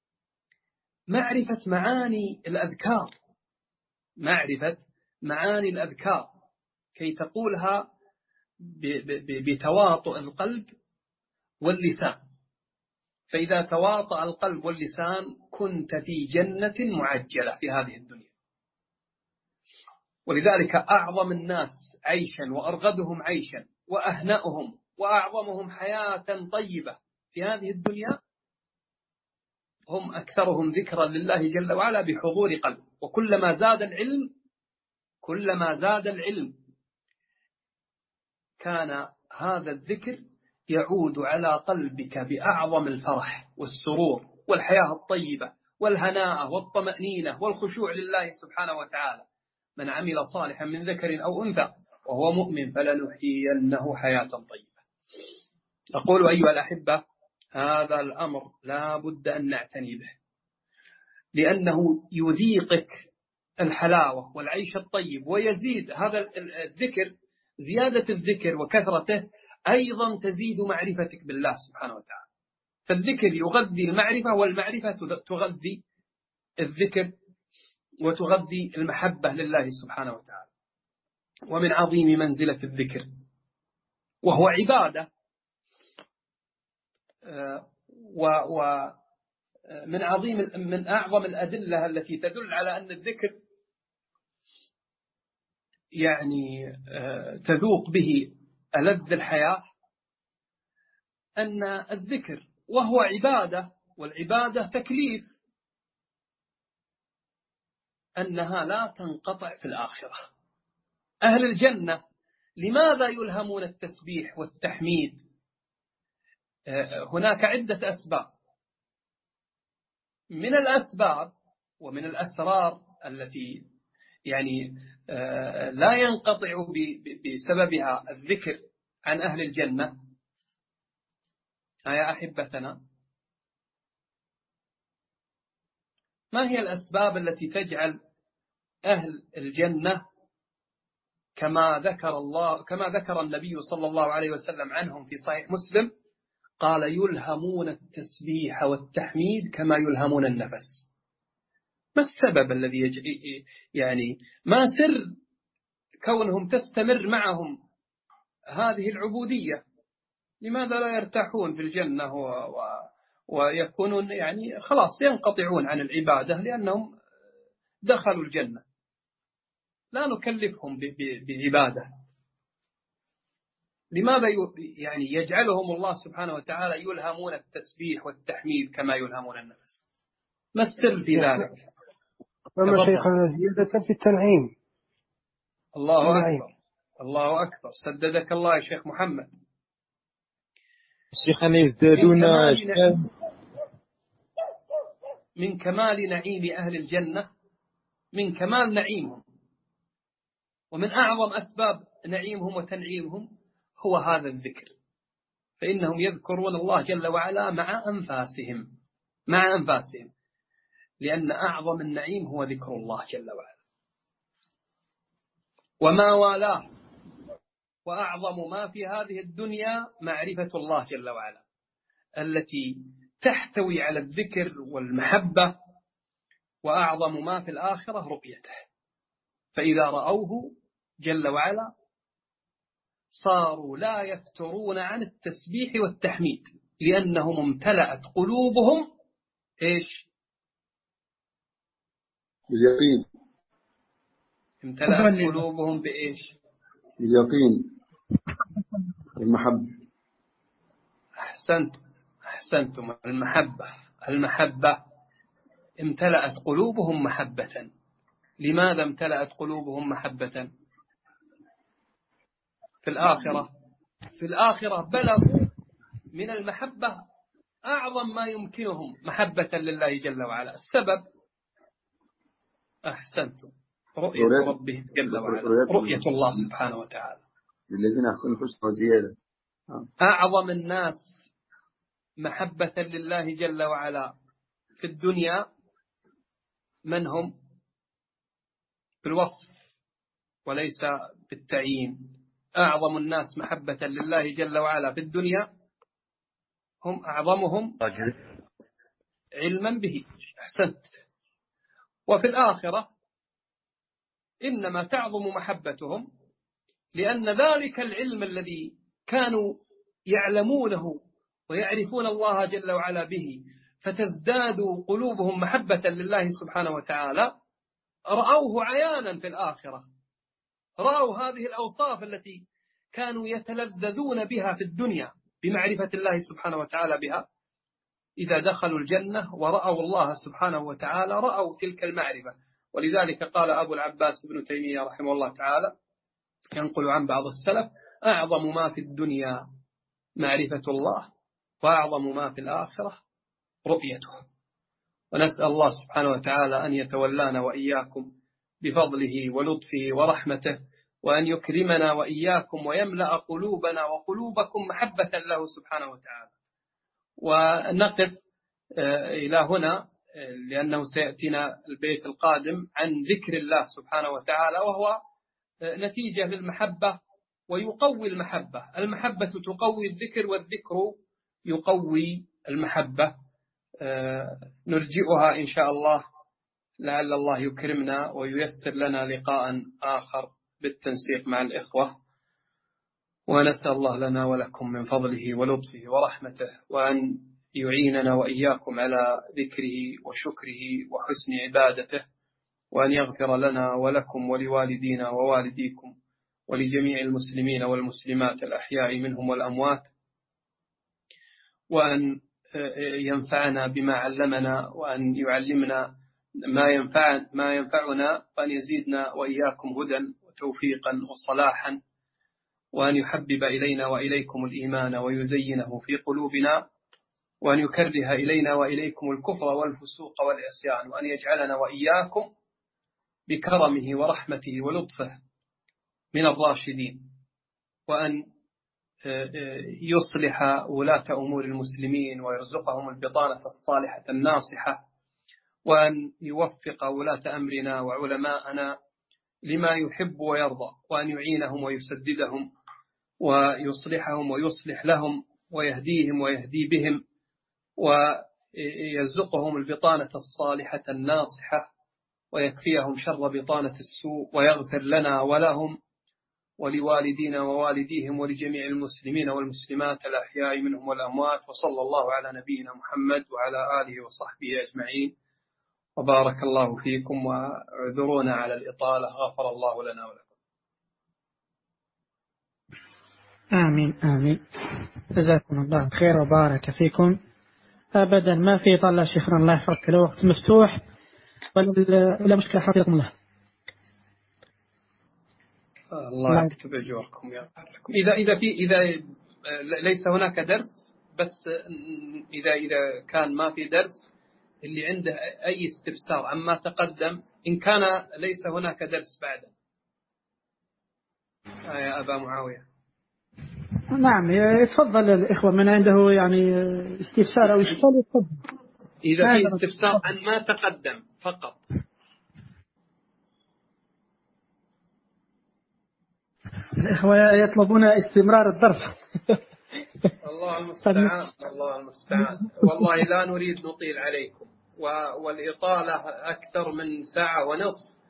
معرفة معاني الأذكار، معرفة معاني الأذكار كي تقولها بتواطؤ القلب واللسان. فإذا تواطأ القلب واللسان كنت في جنة معجلة في هذه الدنيا. ولذلك أعظم الناس عيشا وأرغدهم عيشا وأهنأهم وأعظمهم حياة طيبة في هذه الدنيا هم أكثرهم ذكرا لله جل وعلا بحضور قلب. وكلما زاد العلم كان هذا الذكر يعود على قلبك بأعظم الفرح والسرور والحياة الطيبة والهناء والطمأنينة والخشوع لله سبحانه وتعالى. من عمل صالحا من ذكر أو أنثى وهو مؤمن فلنحيينه حياة طيبة. أقول أيها الأحبة، هذا الأمر لا بد أن نعتني به، لأنه يذيقك الحلاوة والعيش الطيب، ويزيد هذا الذكر، زيادة الذكر وكثرته أيضا تزيد معرفتك بالله سبحانه وتعالى. فالذكر يغذي المعرفة، والمعرفة تغذي الذكر وتغذي المحبة لله سبحانه وتعالى. ومن عظيم منزلة الذكر وهو عبادة، من أعظم الأدلة التي تدل على أن الذكر يعني تذوق به ألذ الحياة، أن الذكر وهو عبادة، والعبادة تكليف، أنها لا تنقطع في الآخرة. أهل الجنة لماذا يلهمون التسبيح والتحميد؟ هناك عدة أسباب. من الأسباب ومن الأسرار التي يعني لا ينقطع بسببها الذكر عن أهل الجنة. يا أحبتنا، ما هي الأسباب التي تجعل أهل الجنة كما ذكر النبي صلى الله عليه وسلم عنهم في صحيح مسلم، قال يلهمون التسبيح والتحميد كما يلهمون النفس. ما السبب الذي يعني ما سر كونهم تستمر معهم هذه العبودية؟ لماذا لا يرتاحون في الجنة ويكونون يعني خلاص ينقطعون عن العبادة لأنهم دخلوا الجنة؟ لا نكلفهم بعبادة. لماذا يعني يجعلهم الله سبحانه وتعالى يلهمون التسبيح والتحميد كما يلهمون النفس؟ ما السر في ذلك؟ أما شيخنا زيادة في التنعيم. الله أكبر، الله أكبر، سددك الله يا شيخ محمد. شيخنا يزدادون من كمال نعيم أهل الجنة، من كمال نعيمهم، ومن أعظم أسباب نعيمهم وتنعيمهم هو هذا الذكر، فإنهم يذكرون الله جل وعلا مع أنفاسهم، لأن أعظم النعيم هو ذكر الله جل وعلا وما والاه. وأعظم ما في هذه الدنيا معرفة الله جل وعلا التي تحتوي على الذكر والمحبة، وأعظم ما في الآخرة رؤيته، فإذا رأوه جل وعلا صاروا لا يفترون عن التسبيح والتحميد، لأنهم امتلأت قلوبهم إيش؟ باليقين. امتلأت قلوبهم بإيش؟ باليقين والمحبة. أحسنتم. المحبة امتلأت قلوبهم محبة. لماذا امتلأت قلوبهم محبة؟ في الآخرة بلغوا من المحبة أعظم ما يمكنهم محبة لله جل وعلا. السبب أحسنتم، رؤية ربهم جل وعلا، رؤية الله سبحانه وتعالى. الذين أحسنوا الحسنى وزيادة. أعظم الناس محبة لله جل وعلا في الدنيا من هم؟ بالوصف وليس بالتعيين. أعظم الناس محبة لله جل وعلا في الدنيا هم أعظمهم علما به. أحسنت. وفي الآخرة إنما تعظم محبتهم لأن ذلك العلم الذي كانوا يعلمونه ويعرفون الله جل وعلا به فتزداد قلوبهم محبة لله سبحانه وتعالى، رأوه عيانا في الآخرة، رأوا هذه الأوصاف التي كانوا يتلذذون بها في الدنيا بمعرفة الله سبحانه وتعالى بها. إذا دخلوا الجنة ورأوا الله سبحانه وتعالى رأوا تلك المعرفة. ولذلك قال أبو العباس ابن تيمية رحمه الله تعالى ينقل عن بعض السلف: أعظم ما في الدنيا معرفة الله، وأعظم ما في الآخرة رؤيته. ونسأل الله سبحانه وتعالى أن يتولانا وإياكم بفضله ولطفه ورحمته، وأن يكرمنا وإياكم ويملأ قلوبنا وقلوبكم محبة له سبحانه وتعالى. ونقف إلى هنا لأنه سيأتينا البيت القادم عن ذكر الله سبحانه وتعالى، وهو نتيجة للمحبة ويقوي المحبة. المحبة تقوي الذكر، والذكر يقوي المحبة. نرجئها إن شاء الله، لعل الله يكرمنا وييسر لنا لقاء آخر بالتنسيق مع الإخوة. ونسأل الله لنا ولكم من فضله ولطفه ورحمته، وأن يعيننا وإياكم على ذكره وشكره وحسن عبادته، وأن يغفر لنا ولكم ولوالدينا ووالديكم ولجميع المسلمين والمسلمات الأحياء منهم والأموات، وأن ينفعنا بما علمنا، وأن يعلمنا ما ينفعنا، وأن يزيدنا وإياكم هدى وتوفيقا وصلاحا، وأن يحبب إلينا وإليكم الإيمان ويزينه في قلوبنا، وأن يكره إلينا وإليكم الكفر والفسوق والعصيان، وأن يجعلنا وإياكم بكرمه ورحمته ولطفه من الراشدين، وأن يصلح ولاة أمور المسلمين ويرزقهم البطانة الصالحة الناصحة، وأن يوفق ولاة أمرنا وعلماءنا لما يحب ويرضى، وأن يعينهم ويسددهم ويصلحهم ويصلح لهم ويهديهم ويهدي بهم، ويرزقهم البطانة الصالحة الناصحة، ويكفيهم شر بطانة السوء، ويغفر لنا ولهم ولوالدينا ووالديهم ولجميع المسلمين والمسلمات الأحياء منهم والأموات. وصلى الله على نبينا محمد وعلى آله وصحبه أجمعين، وبارك الله فيكم، واعذرونا على الإطالة، غفر الله لنا ولكم. آمين آمين. جزاكم الله خير وبارك فيكم. أبدا ما في طلع شيخنا، الله يحفظك، الوقت مفتوح ولا مشكلة، حفظكم الله. الله يكتب أجوركم يا لكم. إذا ليس هناك درس، بس إذا كان ما في درس، اللي عنده أي استفسار عما تقدم، إن كان ليس هناك درس بعده. يا أبا معاوية. نعم يتفضل الإخوة من عنده يعني استفسار أو إشكال يتفضل. إذا في استفسار عن ما تقدم فقط. الإخوة يطلبون استمرار الدرس. الله المستعان، الله المستعان. والله لا نريد نطيل عليكم، والإطالة أكثر من ساعة ونصف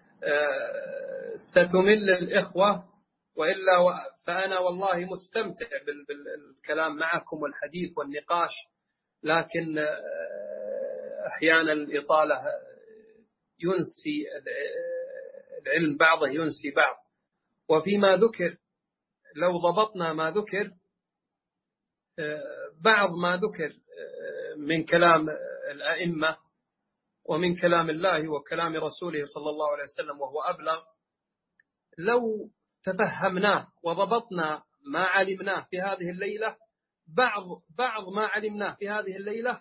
ستمل الإخوة، وإلا فأنا والله مستمتع بالكلام معكم والحديث والنقاش، لكن أحيانا الإطالة ينسي العلم، بعضه ينسي بعض. وفيما ذكر لو ضبطنا ما ذكر، بعض ما ذكر من كلام الأئمة ومن كلام الله وكلام رسوله صلى الله عليه وسلم وهو أبلغ، لو تفهمناه وضبطنا ما علمناه في هذه الليلة، بعض ما علمناه في هذه الليلة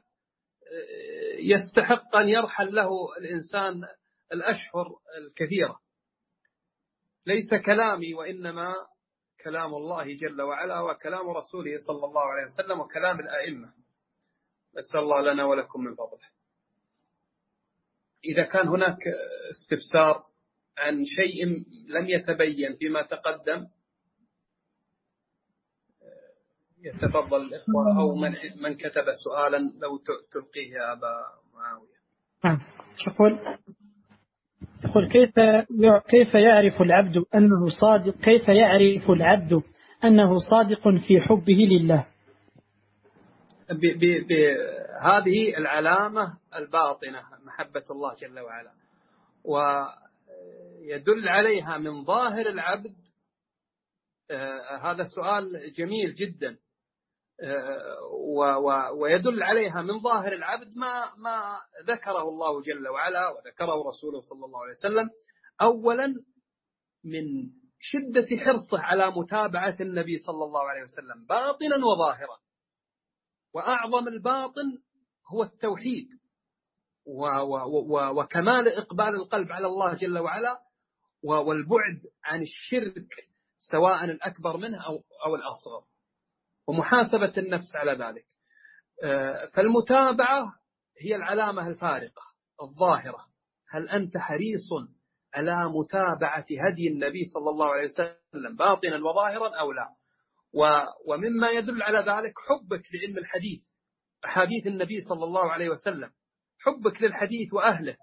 يستحق أن يرحل له الإنسان الأشهر الكثيرة. ليس كلامي، وإنما كلام الله جل وعلا وكلام رسوله صلى الله عليه وسلم وكلام الأئمة. نسأل الله لنا ولكم من فضله. إذا كان هناك استفسار عن شيء لم يتبين فيما تقدم، يتفضل الإخوة، أو من كتب سؤالا لو تلقيه يا أبا معاوية. يقول كيف يعرف العبد أنه صادق، كيف يعرف العبد أنه صادق في حبه لله؟ هذه العلامة الباطنة، محبة الله جل وعلا، ويدل عليها من ظاهر العبد. هذا سؤال جميل جدا. ويدل عليها من ظاهر العبد ما ذكره الله جل وعلا وذكره رسوله صلى الله عليه وسلم. أولا من شدة حرصه على متابعة النبي صلى الله عليه وسلم باطنا وظاهرا. وأعظم الباطن هو التوحيد وكمال إقبال القلب على الله جل وعلا، والبعد عن الشرك سواء الأكبر منه أو الأصغر، ومحاسبة النفس على ذلك. فالمتابعة هي العلامة الفارقة الظاهرة. هل أنت حريص على متابعة هدي النبي صلى الله عليه وسلم باطنا وظاهرا أو لا؟ ومما يدل على ذلك حبك لعلم الحديث، أحاديث النبي صلى الله عليه وسلم، حبك للحديث وأهله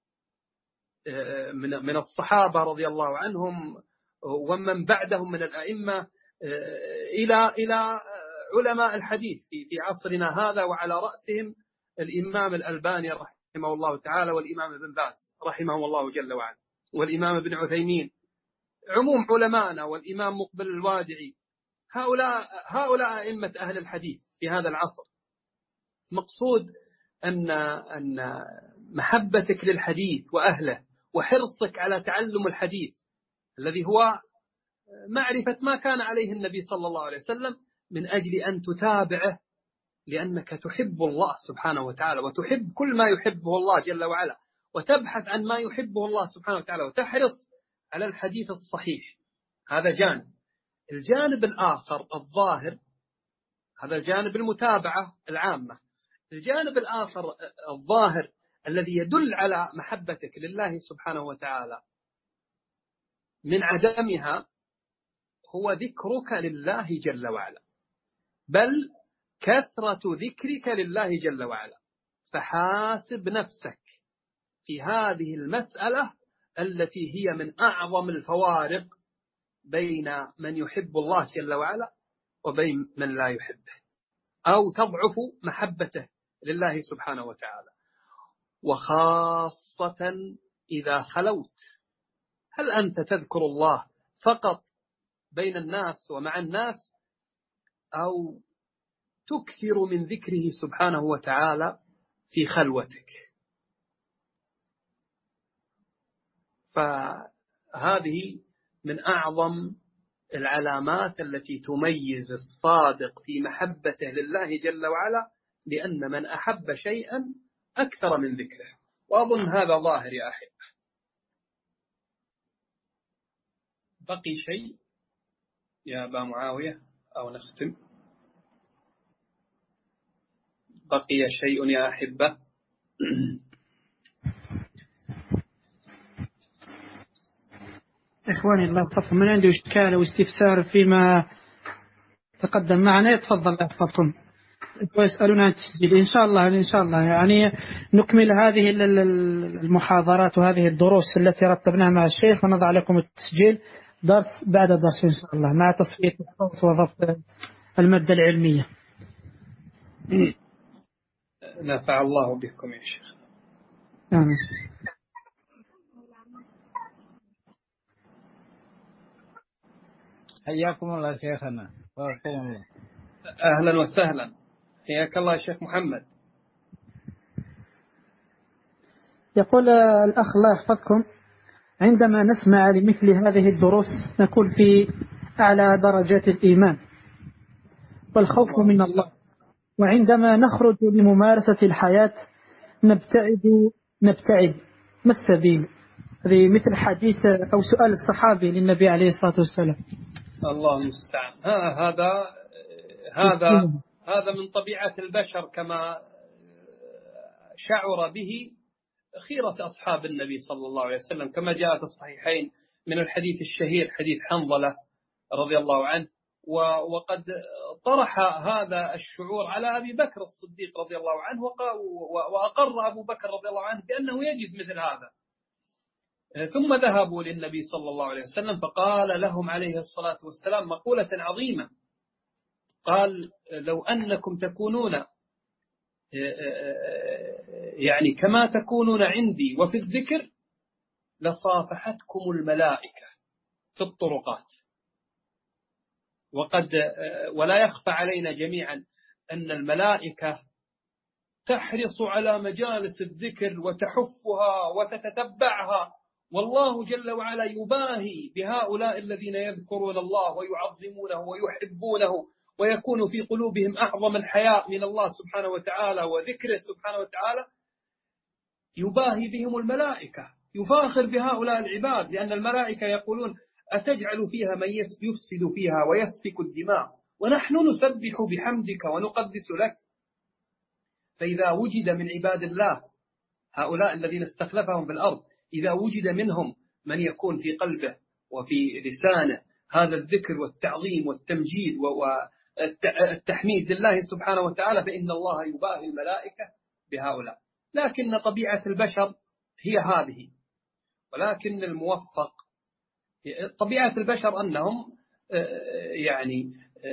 من الصحابة رضي الله عنهم ومن بعدهم من الأئمة إلى علماء الحديث في عصرنا هذا، وعلى رأسهم الإمام الألباني رحمه الله تعالى، والإمام ابن باز رحمه الله جل وعلا، والإمام ابن عثيمين، عموم علماءنا، والإمام مقبل الوادعي. هؤلاء أئمة أهل الحديث في هذا العصر. مقصود أن محبتك للحديث وأهله وحرصك على تعلم الحديث الذي هو معرفة ما كان عليه النبي صلى الله عليه وسلم، من أجل أن تتابعه لأنك تحب الله سبحانه وتعالى، وتحب كل ما يحبه الله جل وعلا، وتبحث عن ما يحبه الله سبحانه وتعالى، وتحرص على الحديث الصحيح. هذا جانب. الجانب الآخر الظاهر، هذا الجانب المتابعة العامة. الجانب الآخر الظاهر الذي يدل على محبتك لله سبحانه وتعالى من عدمها هو ذكرك لله جل وعلا، بل كثرة ذكرك لله جل وعلا. فحاسب نفسك في هذه المسألة التي هي من أعظم الفوارق بين من يحب الله جل وعلا وبين من لا يحبه، أو تضعف محبته لله سبحانه وتعالى. وخاصة إذا خلوت، هل أنت تذكر الله فقط بين الناس ومع الناس، أو تكثر من ذكره سبحانه وتعالى في خلوتك؟ فهذه من أعظم العلامات التي تميز الصادق في محبته لله جل وعلا، لأن من أحب شيئا أكثر من ذكره. وأظن هذا ظاهر يا أحبة. بقي شيء يا أبا معاوية أو نختم؟ بقي شيء يا أحبة؟ إخواني الله يحفظكم، من عنده إشكال واستفسار فيما تقدم معنا يتفضل يحفظكم ويسألون عن التسجيل. إن شاء الله يعني نكمل هذه المحاضرات وهذه الدروس التي رتبناها مع الشيخ، ونضع لكم التسجيل درس بعد درس إن شاء الله، مع تصفية الصوت وضبط المادة العلمية. نفع الله بكم يا شيخ. آمين. حياكم الله شيخنا، بارك الله. أهلا وسهلا، حياك الله شيخ محمد. يقول الأخ الله يحفظكم: عندما نسمع لمثل هذه الدروس نكون في أعلى درجات الإيمان والخوف من الله، وعندما نخرج لممارسة الحياة نبتعد. ما السبيل؟ هذه مثل حديث أو سؤال الصحابي للنبي عليه الصلاة والسلام. الله المستعان. هذا من طبيعة البشر، كما شعر به خيرة أصحاب النبي صلى الله عليه وسلم، كما جاء في الصحيحين من الحديث الشهير حديث حنظلة رضي الله عنه. وقد طرح هذا الشعور على أبي بكر الصديق رضي الله عنه، وأقر أبو بكر رضي الله عنه بأنه يجد مثل هذا. ثم ذهبوا للنبي صلى الله عليه وسلم، فقال لهم عليه الصلاة والسلام مقولة عظيمة، قال: لو أنكم تكونون يعني كما تكونون عندي وفي الذكر لصافحتكم الملائكة في الطرقات. ولا يخفى علينا جميعا أن الملائكة تحرص على مجالس الذكر وتحفها وتتتبعها والله جل وعلا يباهي بهؤلاء الذين يذكرون الله ويعظمونه ويحبونه ويكون في قلوبهم أعظم الحياء من الله سبحانه وتعالى وذكره سبحانه وتعالى. يباهي بهم الملائكة، يفاخر بهؤلاء العباد، لأن الملائكة يقولون أتجعل فيها من يفسد فيها ويسفك الدماء ونحن نسبح بحمدك ونقدس لك. فإذا وجد من عباد الله هؤلاء الذين استخلفهم في الأرض، إذا وجد منهم من يكون في قلبه وفي لسانه هذا الذكر والتعظيم والتمجيد والتحميد لله سبحانه وتعالى، فإن الله يباهي الملائكة بهؤلاء. لكن طبيعة البشر هي هذه، ولكن الموفق طبيعة البشر أنهم يعني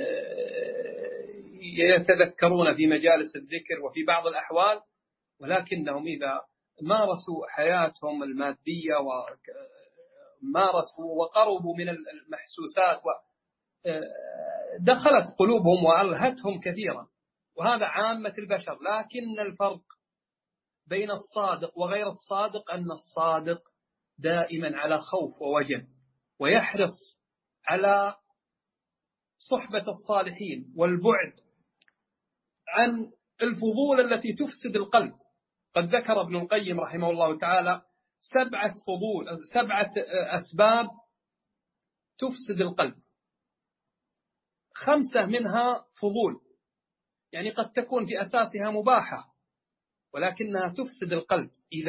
يتذكرون في مجالس الذكر وفي بعض الأحوال، ولكنهم إذا مارسوا حياتهم المادية ومارسوا وقربوا من المحسوسات دخلت قلوبهم وألهتهم كثيرا، وهذا عامة البشر. لكن الفرق بين الصادق وغير الصادق أن الصادق دائما على خوف ووجل، ويحرص على صحبة الصالحين والبعد عن الفضول التي تفسد القلب. قد ذكر ابن القيم رحمه الله تعالى 7 أسباب تفسد القلب، 5 منها فضول، يعني قد تكون في أساسها مباحة ولكنها تفسد القلب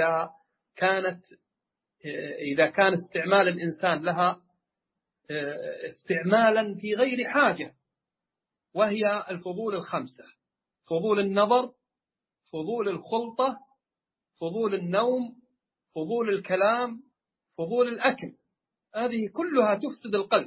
إذا كان استعمال الإنسان لها استعمالا في غير حاجة، وهي الفضول 5: فضول النظر، فضول الخلطة، فضول النوم، فضول الكلام، فضول الأكل. هذه كلها تفسد القلب.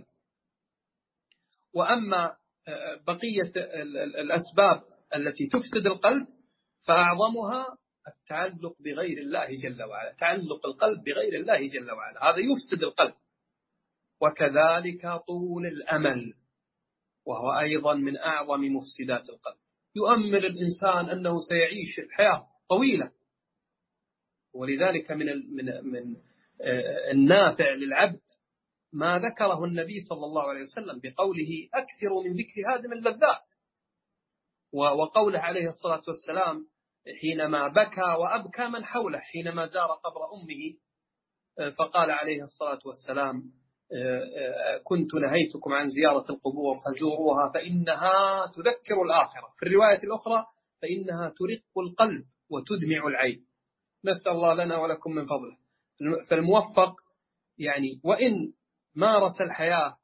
وأما بقية الأسباب التي تفسد القلب فأعظمها التعلق بغير الله جل وعلا، تعلق القلب بغير الله جل وعلا، هذا يفسد القلب. وكذلك طول الأمل، وهو أيضا من أعظم مفسدات القلب. يؤمل الإنسان أنه سيعيش الحياة طويلة، ولذلك من النافع للعبد ما ذكره النبي صلى الله عليه وسلم بقوله أكثروا من ذكر هادم اللذات، وقوله عليه الصلاة والسلام حينما بكى وأبكى من حوله حينما زار قبر أمه، فقال عليه الصلاة والسلام كنت نهيتكم عن زيارة القبور فزوروها فإنها تذكر الآخرة، في الرواية الأخرى فإنها ترق القلب وتدمع العين. نسأل الله لنا ولكم من فضله. فالموفق يعني وإن مارس الحياة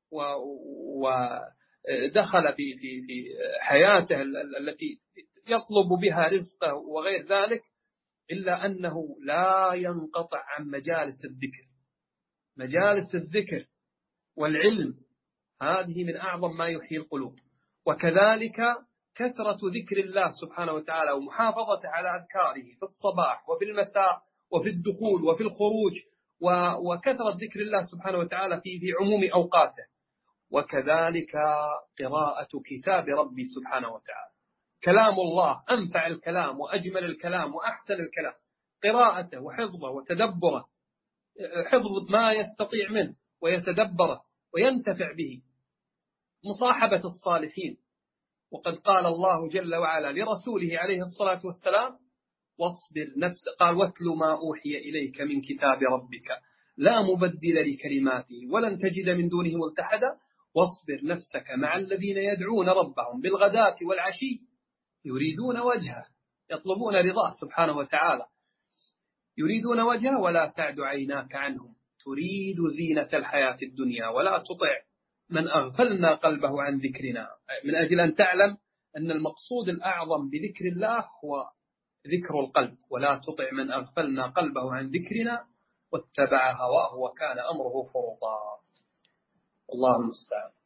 ودخل في حياته التي يطلب بها رزقه وغير ذلك، إلا أنه لا ينقطع عن مجالس الذكر. مجالس الذكر والعلم هذه من أعظم ما يحيي القلوب. وكذلك كثرة ذكر الله سبحانه وتعالى ومحافظة على أذكاره في الصباح وفي المساء وفي الدخول وفي الخروج، وكثرة ذكر الله سبحانه وتعالى في عموم أوقاته. وكذلك قراءة كتاب ربي سبحانه وتعالى، كلام الله أنفع الكلام وأجمل الكلام وأحسن الكلام، قراءته وحفظه وتدبره، حفظ ما يستطيع منه ويتدبره وينتفع به، مصاحبة الصالحين. وقد قال الله جل وعلا لرسوله عليه الصلاة والسلام واصبر نفسك، قال واتل ما أوحي إليك من كتاب ربك لا مبدل لكلماته ولن تجد من دونه ملتحدا واصبر نفسك مع الذين يدعون ربهم بالغداة والعشي يريدون وجهه، يطلبون رضاه سبحانه وتعالى، يريدون وجهه ولا تعد عيناك عنهم تريد زينة الحياة الدنيا ولا تطع من أغفلنا قلبه عن ذكرنا. من أجل أن تعلم أن المقصود الأعظم بذكر الله هو ذكر القلب، ولا تطع من أغفلنا قلبه عن ذكرنا واتبع هواه وكان أمره فرطا. الله المستعان.